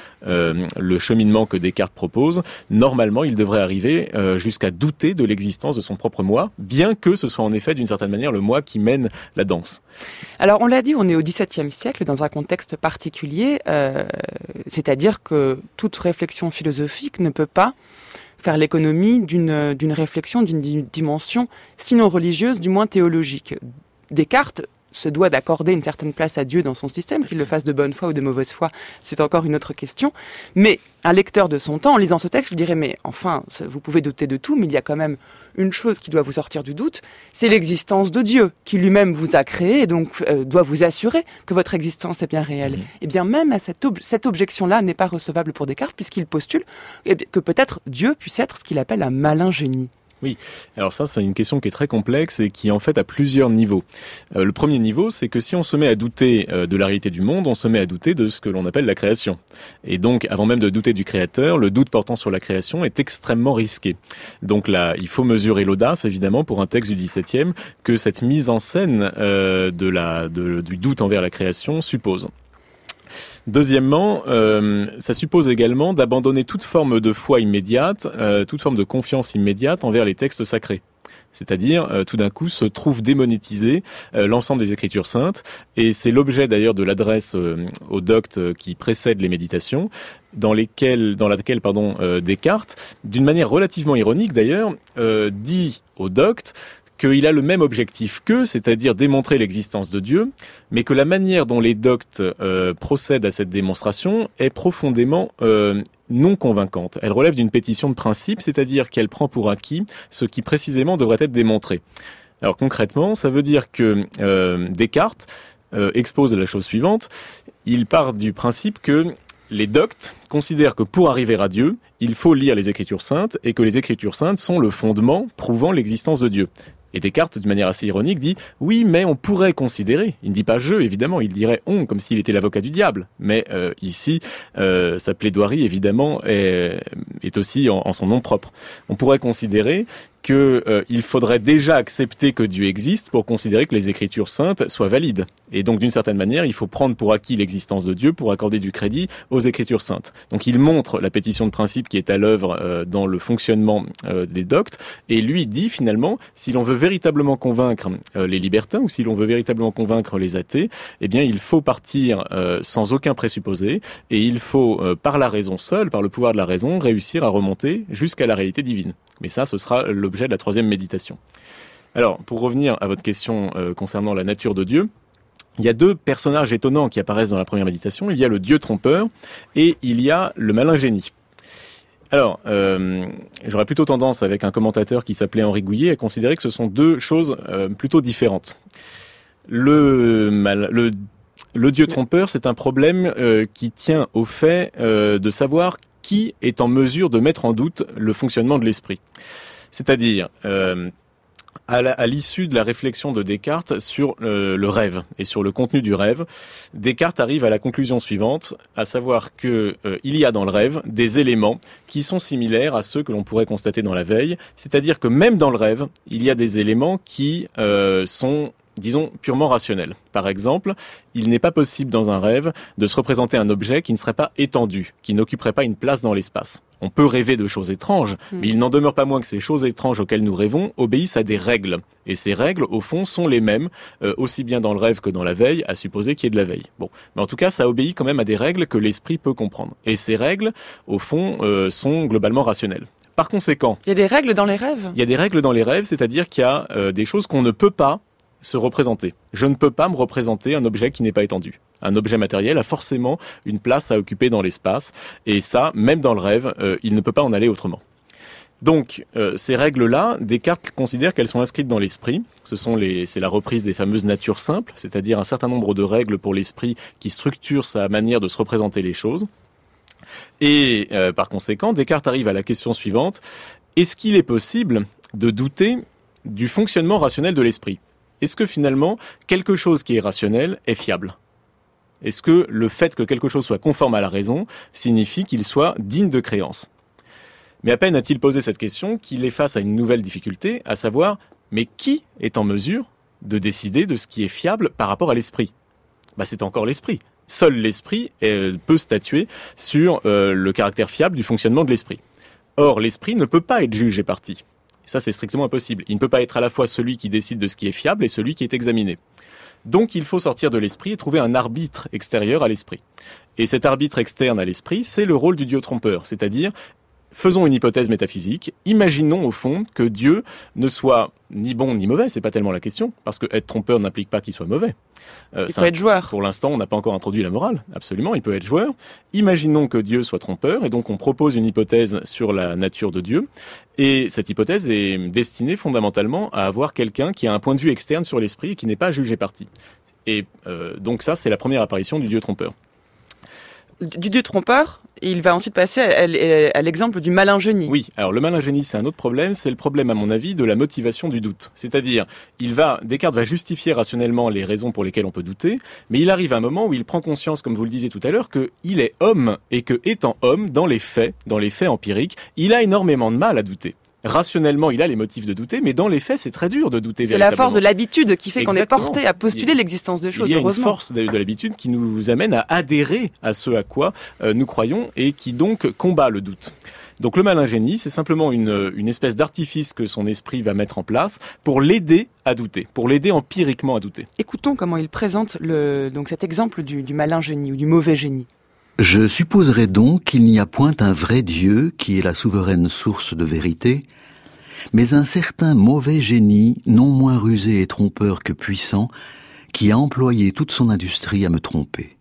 le cheminement que Descartes propose, normalement, il devrait arriver jusqu'à douter de l'existence de son propre moi, bien que ce soit en effet d'une certaine manière le moi qui mène la danse. Alors on l'a dit, on est au XVIIe siècle, dans un contexte particulier, c'est-à-dire que toute réflexion philosophique ne peut pas faire l'économie d'une réflexion, d'une dimension, sinon religieuse, du moins théologique. Descartes se doit d'accorder une certaine place à Dieu dans son système, qu'il le fasse de bonne foi ou de mauvaise foi, c'est encore une autre question. Mais un lecteur de son temps, en lisant ce texte, lui dirait, mais enfin, vous pouvez douter de tout, mais il y a quand même une chose qui doit vous sortir du doute, c'est l'existence de Dieu, qui lui-même vous a créé, et donc doit vous assurer que votre existence est bien réelle. Et bien même cette objection-là n'est pas recevable pour Descartes, puisqu'il postule que peut-être Dieu puisse être ce qu'il appelle un malin génie. Oui, alors ça c'est une question qui est très complexe et qui en fait a plusieurs niveaux. Le premier niveau, c'est que si on se met à douter de la réalité du monde, on se met à douter de ce que l'on appelle la création. Et donc, avant même de douter du créateur, le doute portant sur la création est extrêmement risqué. Donc là, il faut mesurer l'audace, évidemment, pour un texte du XVIIe, que cette mise en scène du doute envers la création suppose. Deuxièmement, ça suppose également d'abandonner toute forme de foi immédiate, toute forme de confiance immédiate envers les textes sacrés. C'est-à-dire, tout d'un coup, se trouve démonétisé l'ensemble des Écritures saintes, et c'est l'objet d'ailleurs de l'adresse au docte qui précède les méditations, dans laquelle Descartes, d'une manière relativement ironique d'ailleurs, dit au docte qu'il a le même objectif qu'eux, c'est-à-dire démontrer l'existence de Dieu, mais que la manière dont les doctes procèdent à cette démonstration est profondément non convaincante. Elle relève d'une pétition de principe, c'est-à-dire qu'elle prend pour acquis ce qui précisément devrait être démontré. Alors concrètement, ça veut dire que Descartes expose la chose suivante. Il part du principe que les doctes considèrent que pour arriver à Dieu, il faut lire les Écritures saintes et que les Écritures saintes sont le fondement prouvant l'existence de Dieu. Et Descartes, d'une manière assez ironique, dit « Oui, mais on pourrait considérer », il ne dit pas « je », évidemment, il dirait « on », comme s'il était l'avocat du diable. Mais ici, sa plaidoirie, évidemment, est aussi en son nom propre. On pourrait considérer qu'il faudrait déjà accepter que Dieu existe pour considérer que les Écritures saintes soient valides. Et donc, d'une certaine manière, il faut prendre pour acquis l'existence de Dieu pour accorder du crédit aux Écritures saintes. Donc, il montre la pétition de principe qui est à l'œuvre dans le fonctionnement des doctes, et lui dit finalement, si l'on veut véritablement convaincre les libertins, ou si l'on veut véritablement convaincre les athées, eh bien, il faut partir sans aucun présupposé, et il faut, par la raison seule, par le pouvoir de la raison, réussir à remonter jusqu'à la réalité divine. Mais ça, ce sera l'objet de la troisième méditation. Alors, pour revenir à votre question concernant la nature de Dieu, il y a deux personnages étonnants qui apparaissent dans la première méditation. Il y a le Dieu trompeur et il y a le malin génie. Alors, j'aurais plutôt tendance, avec un commentateur qui s'appelait Henri Gouillet, à considérer que ce sont deux choses plutôt différentes. Le Dieu trompeur, c'est un problème qui tient au fait de savoir qui est en mesure de mettre en doute le fonctionnement de l'esprit. C'est-à-dire, à l'issue de la réflexion de Descartes sur le rêve et sur le contenu du rêve, Descartes arrive à la conclusion suivante, à savoir que il y a dans le rêve des éléments qui sont similaires à ceux que l'on pourrait constater dans la veille, c'est-à-dire que même dans le rêve, il y a des éléments qui sont, disons, purement rationnel. Par exemple, il n'est pas possible dans un rêve de se représenter un objet qui ne serait pas étendu, qui n'occuperait pas une place dans l'espace. On peut rêver de choses étranges, mais il n'en demeure pas moins que ces choses étranges auxquelles nous rêvons obéissent à des règles. Et ces règles, au fond, sont les mêmes, aussi bien dans le rêve que dans la veille, à supposer qu'il y ait de la veille. Bon, mais en tout cas, ça obéit quand même à des règles que l'esprit peut comprendre. Et ces règles, au fond, sont globalement rationnelles. Par conséquent... Il y a des règles dans les rêves ? Il y a des règles dans les rêves, c'est-à-dire qu'il y a des choses qu'on ne peut pas se représenter. Je ne peux pas me représenter un objet qui n'est pas étendu. Un objet matériel a forcément une place à occuper dans l'espace, et ça, même dans le rêve, il ne peut pas en aller autrement. Donc, ces règles-là, Descartes considère qu'elles sont inscrites dans l'esprit. C'est la reprise des fameuses natures simples, c'est-à-dire un certain nombre de règles pour l'esprit qui structurent sa manière de se représenter les choses. Et par conséquent, Descartes arrive à la question suivante. Est-ce qu'il est possible de douter du fonctionnement rationnel de l'esprit ? Est-ce que finalement, quelque chose qui est rationnel est fiable ? Est-ce que le fait que quelque chose soit conforme à la raison signifie qu'il soit digne de créance ? Mais à peine a-t-il posé cette question qu'il est face à une nouvelle difficulté, à savoir, mais qui est en mesure de décider de ce qui est fiable par rapport à l'esprit ? C'est encore l'esprit. Seul l'esprit peut statuer sur le caractère fiable du fonctionnement de l'esprit. Or, l'esprit ne peut pas être juge et partie. Ça, c'est strictement impossible. Il ne peut pas être à la fois celui qui décide de ce qui est fiable et celui qui est examiné. Donc, il faut sortir de l'esprit et trouver un arbitre extérieur à l'esprit. Et cet arbitre externe à l'esprit, c'est le rôle du Dieu trompeur. C'est-à-dire, faisons une hypothèse métaphysique. Imaginons, au fond, que Dieu ne soit ni bon ni mauvais. C'est pas tellement la question, parce que être trompeur n'implique pas qu'il soit mauvais. Il peut être joueur. Pour l'instant, on n'a pas encore introduit la morale. Absolument, il peut être joueur. Imaginons que Dieu soit trompeur, et donc on propose une hypothèse sur la nature de Dieu. Et cette hypothèse est destinée fondamentalement à avoir quelqu'un qui a un point de vue externe sur l'esprit et qui n'est pas juge et partie. Et donc ça, c'est la première apparition du Dieu trompeur. Du Dieu trompeur, il va ensuite passer à l'exemple du malin génie. Oui, alors le malin génie, c'est un autre problème, c'est le problème à mon avis de la motivation du doute. C'est-à-dire, Descartes va justifier rationnellement les raisons pour lesquelles on peut douter, mais il arrive à un moment où il prend conscience, comme vous le disiez tout à l'heure, qu'il est homme et que, étant homme, dans les faits empiriques, il a énormément de mal à douter. Rationnellement, il a les motifs de douter, mais dans les faits, c'est très dur de douter véritablement. C'est la force de l'habitude qui fait qu'on est porté à postuler l'existence des choses, heureusement. Il y a une force de l'habitude qui nous amène à adhérer à ce à quoi nous croyons et qui donc combat le doute. Donc le malin génie, c'est simplement une espèce d'artifice que son esprit va mettre en place pour l'aider à douter, pour l'aider empiriquement à douter. Écoutons comment il présente donc cet exemple du malin génie ou du mauvais génie. Je supposerais donc qu'il n'y a point un vrai Dieu qui est la souveraine source de vérité, mais un certain mauvais génie, non moins rusé et trompeur que puissant, qui a employé toute son industrie à me tromper.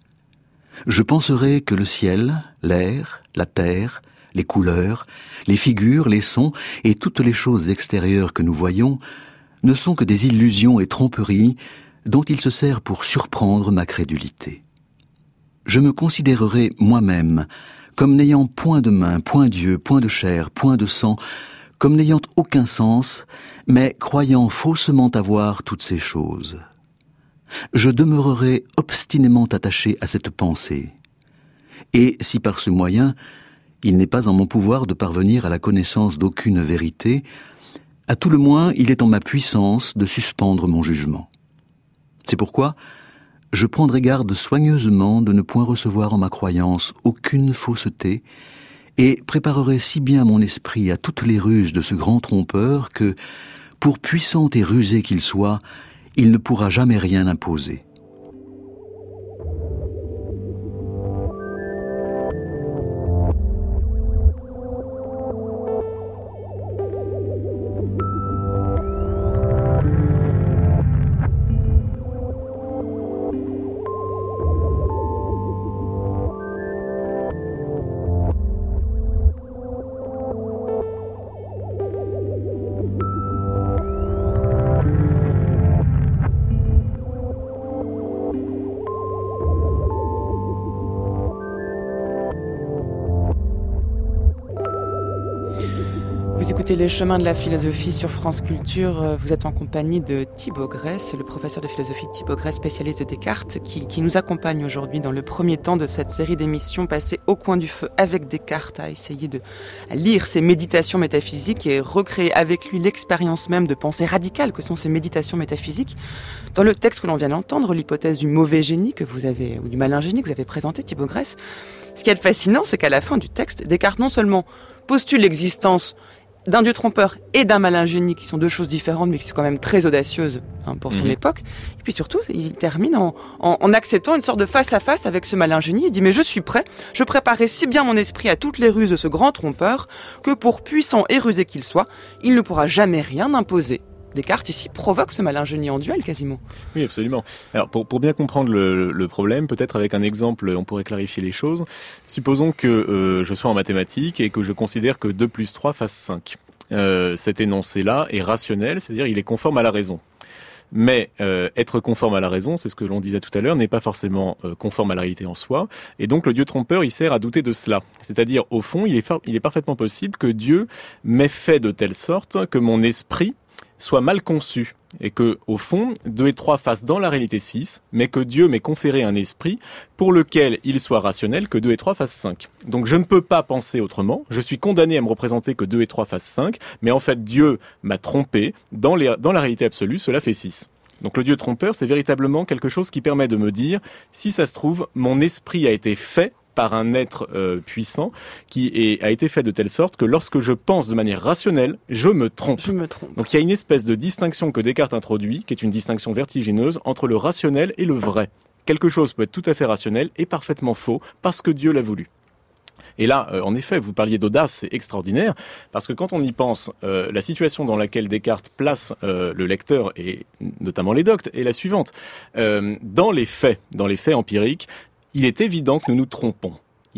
Je penserais que le ciel, l'air, la terre, les couleurs, les figures, les sons et toutes les choses extérieures que nous voyons ne sont que des illusions et tromperies dont il se sert pour surprendre ma crédulité. Je me considérerai moi-même comme n'ayant point de main, point d'yeux, point de chair, point de sang, comme n'ayant aucun sens, mais croyant faussement avoir toutes ces choses. Je demeurerai obstinément attaché à cette pensée. Et si par ce moyen, il n'est pas en mon pouvoir de parvenir à la connaissance d'aucune vérité, À tout le moins, il est en ma puissance de suspendre mon jugement. C'est pourquoi je prendrai garde soigneusement de ne point recevoir en ma croyance aucune fausseté et préparerai si bien mon esprit à toutes les ruses de ce grand trompeur que, pour puissant et rusé qu'il soit, il ne pourra jamais rien imposer. Vous écoutez Les Chemins de la Philosophie sur France Culture. Vous êtes en compagnie de Thibaut Grèce, le professeur de philosophie Thibaut Grèce, spécialiste de Descartes, qui nous accompagne aujourd'hui dans le premier temps de cette série d'émissions passées au coin du feu avec Descartes, à essayer de lire ses méditations métaphysiques et recréer avec lui l'expérience même de pensée radicale que sont ces méditations métaphysiques. Dans le texte que l'on vient d'entendre, l'hypothèse du mauvais génie que vous avez, ou du malin génie que vous avez présenté, Thibaut Grèce, ce qui est fascinant, c'est qu'à la fin du texte, Descartes non seulement postule l'existence d'un dieu trompeur et d'un malin génie, qui sont deux choses différentes, mais qui sont quand même très audacieuses pour son époque. Et puis surtout, il termine en acceptant une sorte de face-à-face avec ce malin génie. Il dit « Mais je suis prêt, je préparais si bien mon esprit à toutes les ruses de ce grand trompeur, que pour puissant et rusé qu'il soit, il ne pourra jamais rien imposer. » Descartes ici provoque ce malin génie en duel quasiment. Oui, absolument. Alors pour bien comprendre le problème, peut-être avec un exemple, on pourrait clarifier les choses. Supposons que je sois en mathématiques et que je considère que 2 plus 3 fasse 5. Cet énoncé-là est rationnel, c'est-à-dire il est conforme à la raison. Mais être conforme à la raison, c'est ce que l'on disait tout à l'heure, n'est pas forcément conforme à la réalité en soi. Et donc le Dieu trompeur, il sert à douter de cela. C'est-à-dire, au fond, il est parfaitement possible que Dieu m'ait fait de telle sorte que mon esprit soit mal conçu, et que, au fond, 2 et 3 fassent dans la réalité 6, mais que Dieu m'ait conféré un esprit pour lequel il soit rationnel que 2 et 3 fassent 5. Donc je ne peux pas penser autrement, je suis condamné à me représenter que 2 et 3 fassent 5, mais en fait Dieu m'a trompé, dans la réalité absolue, cela fait 6. Donc le Dieu trompeur, c'est véritablement quelque chose qui permet de me dire, si ça se trouve, mon esprit a été fait par un être puissant qui a été fait de telle sorte que lorsque je pense de manière rationnelle, je me trompe. Donc il y a une espèce de distinction que Descartes introduit, qui est une distinction vertigineuse, entre le rationnel et le vrai. Quelque chose peut être tout à fait rationnel et parfaitement faux parce que Dieu l'a voulu. Et là, en effet, vous parliez d'audace, c'est extraordinaire, parce que quand on y pense, la situation dans laquelle Descartes place le lecteur, et notamment les doctes, est la suivante. Dans les faits empiriques, il est évident que nous nous trompons.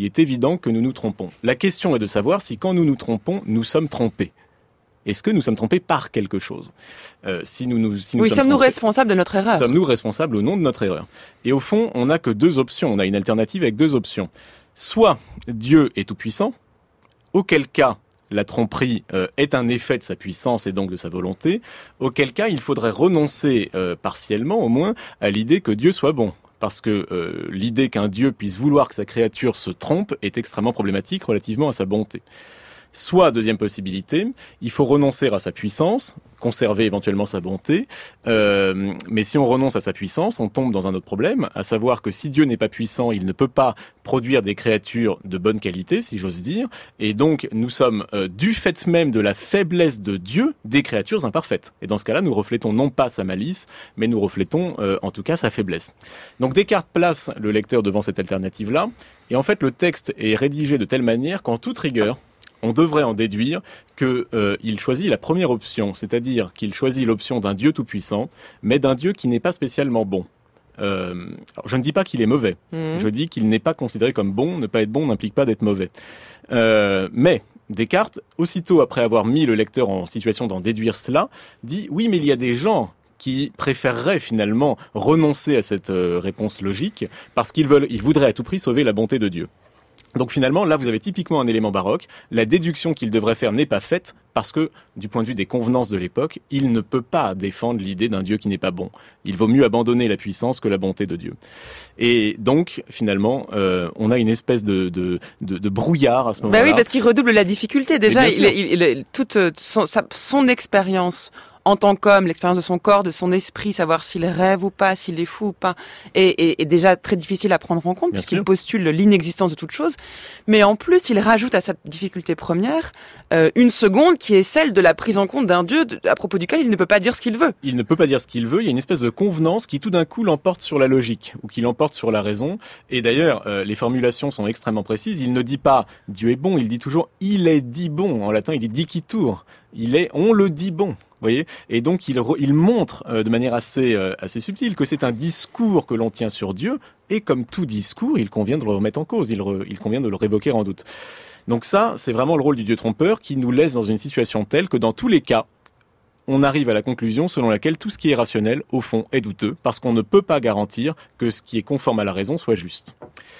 La question est de savoir si quand nous nous trompons, nous sommes trompés. Est-ce que nous sommes trompés par quelque chose ? Sommes-nous responsables de notre erreur ? Sommes-nous responsables ou non de notre erreur ? Et au fond, on n'a que 2 options. On a une alternative avec 2 options. Soit Dieu est tout-puissant, auquel cas la tromperie est un effet de sa puissance et donc de sa volonté, auquel cas il faudrait renoncer partiellement au moins à l'idée que Dieu soit bon. Parce que l'idée qu'un Dieu puisse vouloir que sa créature se trompe est extrêmement problématique relativement à sa bonté. Soit, deuxième possibilité, il faut renoncer à sa puissance, conserver éventuellement sa bonté, mais si on renonce à sa puissance, on tombe dans un autre problème, à savoir que si Dieu n'est pas puissant, il ne peut pas produire des créatures de bonne qualité, si j'ose dire, et donc nous sommes, du fait même de la faiblesse de Dieu, des créatures imparfaites. Et dans ce cas-là, nous reflétons non pas sa malice, mais nous reflétons en tout cas sa faiblesse. Donc Descartes place le lecteur devant cette alternative-là, et en fait le texte est rédigé de telle manière qu'en toute rigueur, on devrait en déduire qu'il choisit la première option, c'est-à-dire qu'il choisit l'option d'un Dieu tout-puissant, mais d'un Dieu qui n'est pas spécialement bon. Alors je ne dis pas qu'il est mauvais, je dis qu'il n'est pas considéré comme bon. Ne pas être bon n'implique pas d'être mauvais. Mais Descartes, aussitôt après avoir mis le lecteur en situation d'en déduire cela, dit « Oui, mais il y a des gens qui préféreraient finalement renoncer à cette réponse logique parce qu'ils voudraient à tout prix sauver la bonté de Dieu. » Donc finalement, là, vous avez typiquement un élément baroque. La déduction qu'il devrait faire n'est pas faite parce que, du point de vue des convenances de l'époque, il ne peut pas défendre l'idée d'un Dieu qui n'est pas bon. Il vaut mieux abandonner la puissance que la bonté de Dieu. Et donc, finalement, on a une espèce de brouillard à ce moment-là. Bah oui, parce qu'il redouble la difficulté. Déjà, toute son expérience en tant qu'homme, l'expérience de son corps, de son esprit, savoir s'il rêve ou pas, s'il est fou ou pas, est déjà très difficile à prendre en compte, puisqu'il postule l'inexistence de toute chose. Mais en plus, il rajoute à cette difficulté première une seconde qui est celle de la prise en compte d'un Dieu à propos duquel il ne peut pas dire ce qu'il veut. Il ne peut pas dire ce qu'il veut, il y a une espèce de convenance qui tout d'un coup l'emporte sur la logique, ou qui l'emporte sur la raison. Et d'ailleurs, les formulations sont extrêmement précises. Il ne dit pas « Dieu est bon », il dit toujours « il est dit bon ». En latin, il dit « dicitur ». On le dit bon. Vous voyez, et donc il montre de manière assez subtile que c'est un discours que l'on tient sur Dieu, et comme tout discours, il convient de le remettre en cause, il convient de le révoquer en doute. Donc ça, c'est vraiment le rôle du Dieu trompeur qui nous laisse dans une situation telle que dans tous les cas, on arrive à la conclusion selon laquelle tout ce qui est rationnel, au fond, est douteux, parce qu'on ne peut pas garantir que ce qui est conforme à la raison soit juste.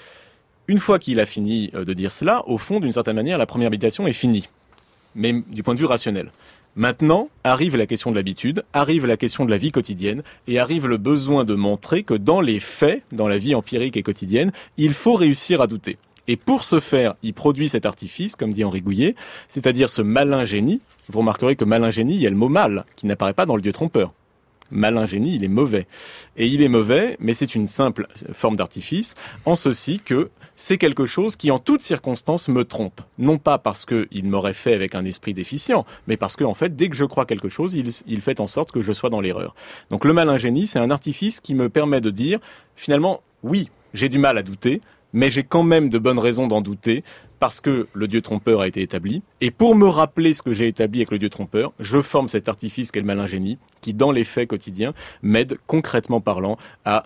Une fois qu'il a fini de dire cela, au fond, d'une certaine manière, la première méditation est finie, même du point de vue rationnel. Maintenant, arrive la question de l'habitude, arrive la question de la vie quotidienne, et arrive le besoin de montrer que dans les faits, dans la vie empirique et quotidienne, il faut réussir à douter. Et pour ce faire, il produit cet artifice, comme dit Henri Gouillet, c'est-à-dire ce malin génie. Vous remarquerez que malin génie, il y a le mot mal, qui n'apparaît pas dans le Dieu trompeur. Malin génie, il est mauvais. Et il est mauvais, mais c'est une simple forme d'artifice, en ceci que c'est quelque chose qui, en toutes circonstances, me trompe. Non pas parce qu'il m'aurait fait avec un esprit déficient, mais parce que, en fait, dès que je crois quelque chose, il fait en sorte que je sois dans l'erreur. Donc le malin génie, c'est un artifice qui me permet de dire, finalement, oui, j'ai du mal à douter, mais j'ai quand même de bonnes raisons d'en douter, parce que le Dieu trompeur a été établi. Et pour me rappeler ce que j'ai établi avec le Dieu trompeur, je forme cet artifice qu'est le malin génie, qui, dans les faits quotidiens, m'aide, concrètement parlant, à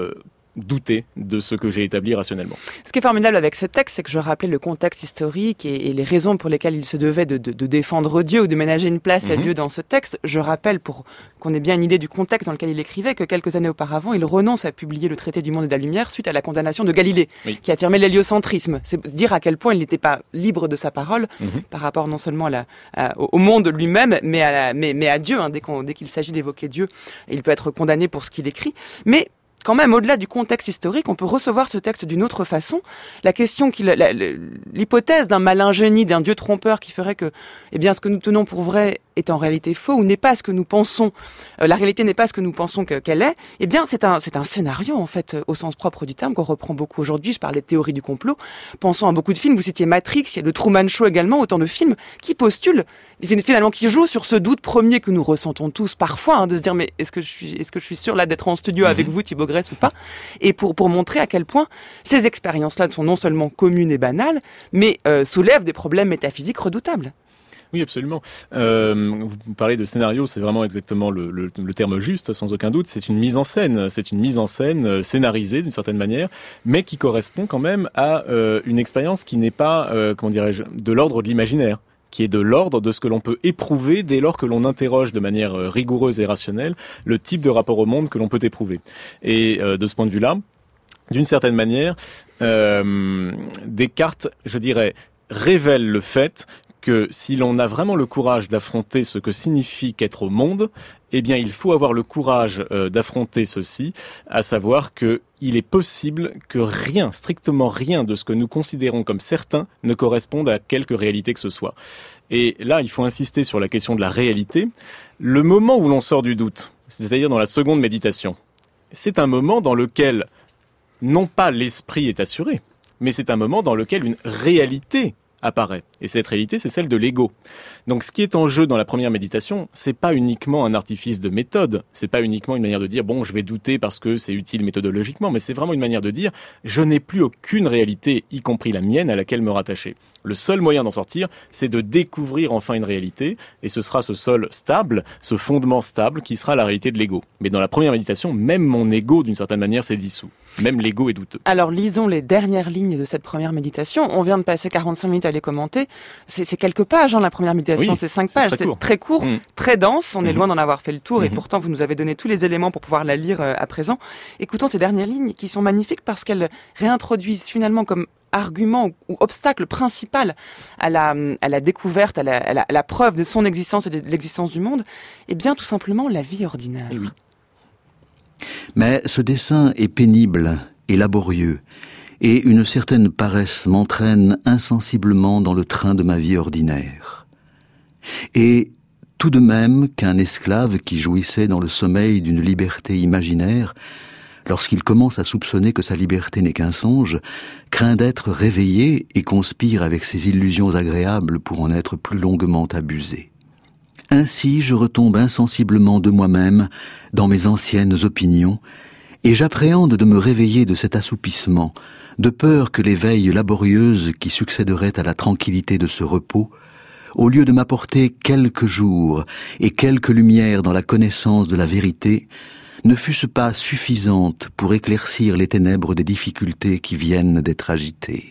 douter de ce que j'ai établi rationnellement. Ce qui est formidable avec ce texte, c'est que je rappelais le contexte historique et les raisons pour lesquelles il se devait de défendre Dieu ou de ménager une place à Dieu dans ce texte. Je rappelle, pour qu'on ait bien une idée du contexte dans lequel il écrivait, que quelques années auparavant, il renonce à publier le traité du monde et de la lumière suite à la condamnation de Galilée, qui affirmait l'héliocentrisme. C'est dire à quel point il n'était pas libre de sa parole par rapport non seulement au monde lui-même, mais à Dieu. Dès qu'il s'agit d'évoquer Dieu, il peut être condamné pour ce qu'il écrit. Mais quand même, au-delà du contexte historique, on peut recevoir ce texte d'une autre façon. La question, l'hypothèse d'un malin génie, d'un Dieu trompeur qui ferait que, ce que nous tenons pour vrai est en réalité faux ou n'est pas ce que nous pensons, la réalité n'est pas ce que nous pensons qu'elle est, c'est un scénario, en fait, au sens propre du terme, qu'on reprend beaucoup aujourd'hui. Je parlais de théorie du complot. Pensons à beaucoup de films. Vous citiez Matrix, il y a le Truman Show également, autant de films qui postulent, finalement, qui jouent sur ce doute premier que nous ressentons tous parfois, de se dire, mais est-ce que je suis sûr là d'être en studio avec vous, Thibaut Grèce, ou pas? Et pour montrer à quel point ces expériences-là sont non seulement communes et banales, mais soulèvent des problèmes métaphysiques redoutables. Oui, absolument. Vous parlez de scénario, c'est vraiment exactement le terme juste, sans aucun doute. C'est une mise en scène. C'est une mise en scène scénarisée d'une certaine manière, mais qui correspond quand même à une expérience qui n'est pas, de l'ordre de l'imaginaire, qui est de l'ordre de ce que l'on peut éprouver dès lors que l'on interroge de manière rigoureuse et rationnelle le type de rapport au monde que l'on peut éprouver. Et de ce point de vue-là, d'une certaine manière, Descartes, je dirais, révèle le fait que si l'on a vraiment le courage d'affronter ce que signifie qu'être au monde, il faut avoir le courage d'affronter ceci, à savoir que il est possible que rien, strictement rien de ce que nous considérons comme certain ne corresponde à quelque réalité que ce soit. Et là, il faut insister sur la question de la réalité. Le moment où l'on sort du doute, c'est-à-dire dans la seconde méditation, c'est un moment dans lequel non pas l'esprit est assuré, mais c'est un moment dans lequel une réalité apparaît. Et cette réalité, c'est celle de l'ego. Donc ce qui est en jeu dans la première méditation, c'est pas uniquement un artifice de méthode, c'est pas uniquement une manière de dire bon, je vais douter parce que c'est utile méthodologiquement, mais c'est vraiment une manière de dire je n'ai plus aucune réalité, y compris la mienne, à laquelle me rattacher. Le seul moyen d'en sortir, c'est de découvrir enfin une réalité, et ce sera ce sol stable, ce fondement stable qui sera la réalité de l'ego. Mais dans la première méditation, même mon ego, d'une certaine manière, s'est dissous. Même l'ego est douteux. Alors lisons les dernières lignes de cette première méditation. On vient de passer 45 minutes à les commenter. C'est quelques pages, la première méditation, c'est 5 pages. C'est très court, très dense. On est loin d'en avoir fait le tour, et pourtant vous nous avez donné tous les éléments pour pouvoir la lire à présent. Écoutons ces dernières lignes qui sont magnifiques parce qu'elles réintroduisent finalement comme argument ou obstacle principal à la découverte, à la preuve de son existence et de l'existence du monde, eh bien tout simplement la vie ordinaire. Et oui. Mais ce dessin est pénible et laborieux, et une certaine paresse m'entraîne insensiblement dans le train de ma vie ordinaire. Et tout de même qu'un esclave qui jouissait dans le sommeil d'une liberté imaginaire, lorsqu'il commence à soupçonner que sa liberté n'est qu'un songe, craint d'être réveillé et conspire avec ses illusions agréables pour en être plus longuement abusé. Ainsi, je retombe insensiblement de moi-même dans mes anciennes opinions, et j'appréhende de me réveiller de cet assoupissement, de peur que les veilles laborieuses qui succéderaient à la tranquillité de ce repos, au lieu de m'apporter quelques jours et quelques lumières dans la connaissance de la vérité, ne fussent pas suffisantes pour éclaircir les ténèbres des difficultés qui viennent d'être agitées.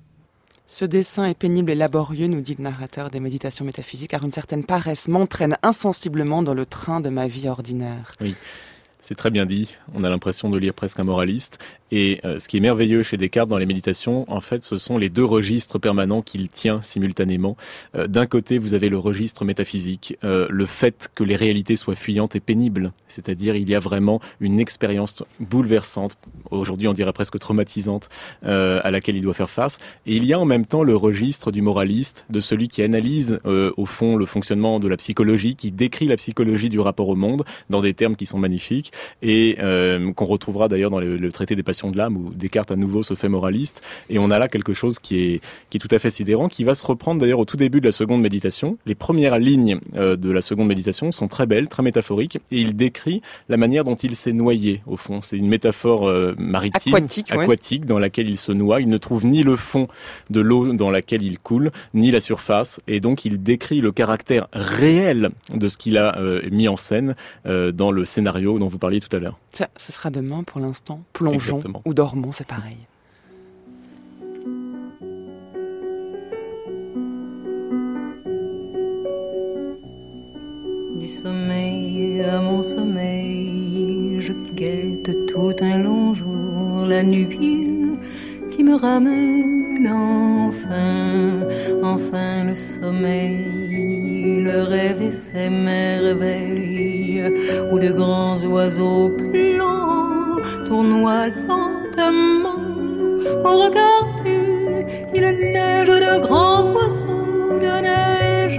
Ce dessin est pénible et laborieux, nous dit le narrateur des méditations métaphysiques, car une certaine paresse m'entraîne insensiblement dans le train de ma vie ordinaire. Oui, c'est très bien dit. On a l'impression de lire presque un moraliste. Et ce qui est merveilleux chez Descartes dans les méditations, en fait, ce sont les deux registres permanents qu'il tient simultanément. D'un côté, vous avez le registre métaphysique, le fait que les réalités soient fuyantes et pénibles. C'est-à-dire, il y a vraiment une expérience bouleversante, aujourd'hui on dirait presque traumatisante, à laquelle il doit faire face. Et il y a en même temps le registre du moraliste, de celui qui analyse au fond le fonctionnement de la psychologie, qui décrit la psychologie du rapport au monde dans des termes qui sont magnifiques et qu'on retrouvera d'ailleurs dans le traité des passions de l'âme où Descartes à nouveau se fait moraliste. Et on a là quelque chose qui est tout à fait sidérant, qui va se reprendre d'ailleurs au tout début de la seconde méditation. Les premières lignes de la seconde méditation sont très belles, très métaphoriques, et il décrit la manière dont il s'est noyé au fond. C'est une métaphore maritime, aquatique dans laquelle il se noie. Il ne trouve ni le fond de l'eau dans laquelle il coule, ni la surface, et donc il décrit le caractère réel de ce qu'il a mis en scène dans le scénario dont vous parliez tout à l'heure. Ça, ce sera demain pour l'instant. Plongeons. Exactement. Ou dormons, c'est pareil. Du sommeil à mon sommeil, je guette tout un long jour la nuit qui me ramène enfin le sommeil, le rêve et ses merveilles, où de grands oiseaux blancs tournoient lentement. Oh, regardez, il neige de grands oiseaux de neige,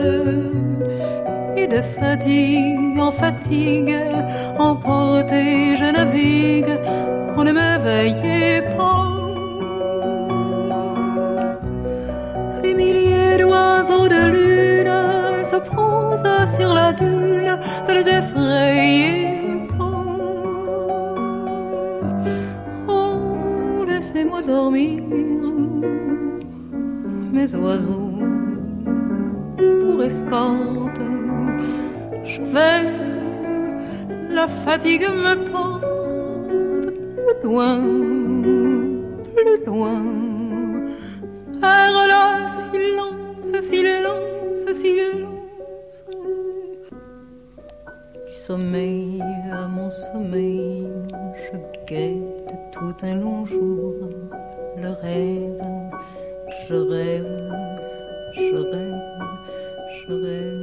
et de fatigue en fatigue, emporté je navigue, on ne m'éveillait pas. Des milliers d'oiseaux de lune se posent sur la dune, ne les effrayez pas. Oh, laissez-moi dormir, mes oiseaux, pour escorte. Je vais, la fatigue me porte plus loin, vers le silence, silence, silence. Du sommeil à mon sommeil, je guette tout un long jour le rêve, je rêve, je rêve, je rêve.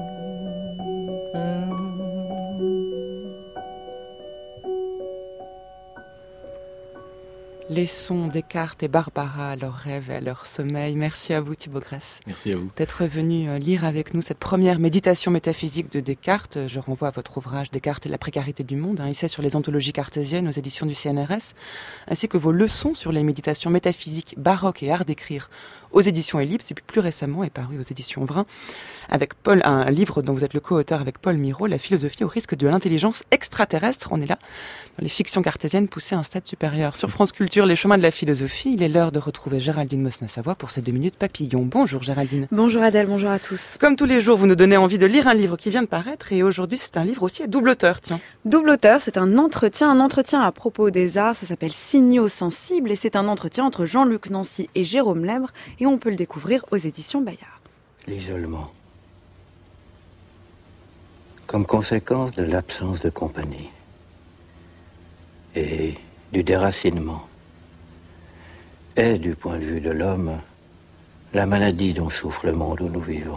Laissons Descartes et Barbara à leurs rêves et à leur sommeil. Merci à vous Thibaut Grèce. Merci à vous. D'être venu lire avec nous cette première méditation métaphysique de Descartes. Je renvoie à votre ouvrage Descartes et la précarité du monde, un essai sur les ontologies cartésiennes aux éditions du CNRS, ainsi que vos leçons sur les méditations métaphysiques baroques et art d'écrire aux éditions Ellipse, et puis plus récemment est paru aux éditions Vrin, avec Paul, un livre dont vous êtes le co-auteur avec Paul Miro, La philosophie au risque de l'intelligence extraterrestre. On est là dans les fictions cartésiennes poussées à un stade supérieur. Sur France Culture, les chemins de la philosophie, il est l'heure de retrouver Géraldine Mosna-Savoie pour ses 2 minutes papillon. Bonjour Géraldine. Bonjour Adèle, bonjour à tous. Comme tous les jours, vous nous donnez envie de lire un livre qui vient de paraître, et aujourd'hui c'est un livre aussi à double auteur, tiens. Double auteur, c'est un entretien à propos des arts, ça s'appelle Signaux sensibles, et c'est un entretien entre Jean-Luc Nancy et Jérôme Lèbre, et on peut le découvrir aux éditions Bayard. L'isolement. Comme conséquence de l'absence de compagnie et du déracinement, est, du point de vue de l'homme, la maladie dont souffre le monde où nous vivons.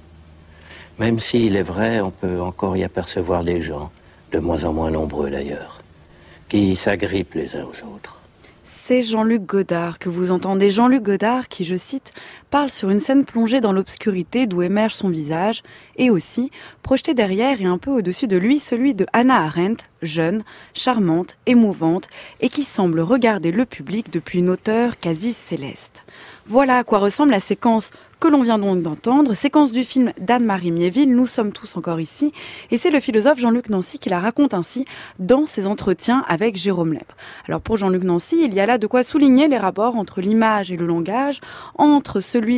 Même s'il est vrai, on peut encore y apercevoir des gens, de moins en moins nombreux d'ailleurs, qui s'agrippent les uns aux autres. C'est Jean-Luc Godard que vous entendez. Jean-Luc Godard qui, je cite, parle sur une scène plongée dans l'obscurité d'où émerge son visage et aussi, projeté derrière et un peu au-dessus de lui, celui de Hannah Arendt, jeune, charmante, émouvante et qui semble regarder le public depuis une hauteur quasi céleste. Voilà à quoi ressemble la séquence que l'on vient donc d'entendre, séquence du film d'Anne-Marie Miéville, Nous sommes tous encore ici, et c'est le philosophe Jean-Luc Nancy qui la raconte ainsi dans ses entretiens avec Jérôme Lèbre. Alors pour Jean-Luc Nancy, il y a là de quoi souligner les rapports entre l'image et le langage, entre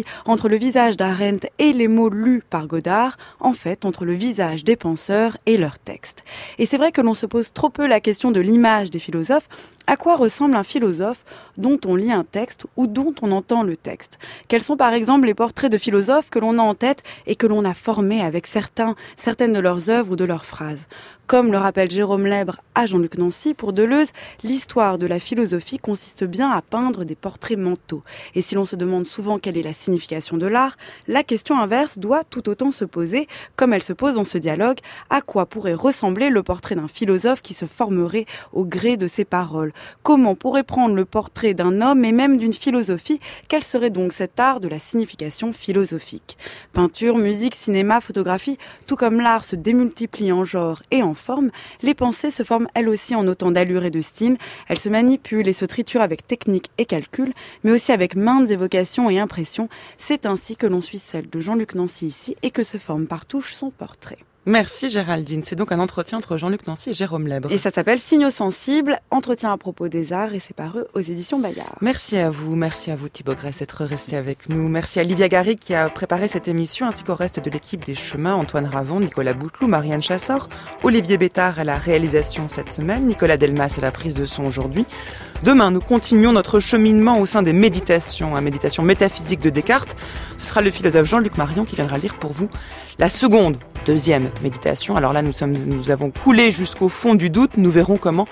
le visage d'Arendt et les mots lus par Godard, en fait entre le visage des penseurs et leurs textes. Et c'est vrai que l'on se pose trop peu la question de l'image des philosophes. À quoi ressemble un philosophe dont on lit un texte ou dont on entend le texte? Quels sont par exemple les portraits de philosophes que l'on a en tête et que l'on a formés avec certaines de leurs œuvres ou de leurs phrases? Comme le rappelle Jérôme Lèbre à Jean-Luc Nancy, pour Deleuze, l'histoire de la philosophie consiste bien à peindre des portraits mentaux. Et si l'on se demande souvent quelle est la signification de l'art, la question inverse doit tout autant se poser, comme elle se pose dans ce dialogue, à quoi pourrait ressembler le portrait d'un philosophe qui se formerait au gré de ses paroles? Comment pourrait prendre le portrait d'un homme et même d'une philosophie? Quel serait donc cet art de la signification philosophique? Peinture, musique, cinéma, photographie, tout comme l'art se démultiplie en genre et en forme, les pensées se forment elles aussi en autant d'allures et de styles. Elles se manipulent et se triturent avec technique et calcul, mais aussi avec maintes évocations et impressions. C'est ainsi que l'on suit celle de Jean-Luc Nancy ici et que se forme par touche son portrait. Merci Géraldine. C'est donc un entretien entre Jean-Luc Nancy et Jérôme Lèbre. Et ça s'appelle Signaux sensibles, entretien à propos des arts et c'est paru aux éditions Bayard. Merci à vous Thibaut Grèce d'être resté avec nous. Merci à Livia Garry qui a préparé cette émission ainsi qu'au reste de l'équipe des Chemins, Antoine Ravon, Nicolas Bouteloup, Marianne Chassor, Olivier Bétard à la réalisation cette semaine, Nicolas Delmas à la prise de son aujourd'hui. Demain, nous continuons notre cheminement au sein des méditations, méditation métaphysique de Descartes. Ce sera le philosophe Jean-Luc Marion qui viendra lire pour vous la deuxième méditation. Alors là, nous avons coulé jusqu'au fond du doute. Nous verrons comment,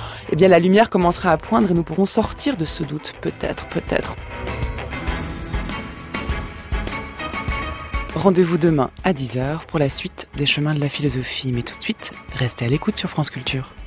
la lumière commencera à poindre et nous pourrons sortir de ce doute. Peut-être. Rendez-vous demain à 10h pour la suite des chemins de la philosophie. Mais tout de suite, restez à l'écoute sur France Culture.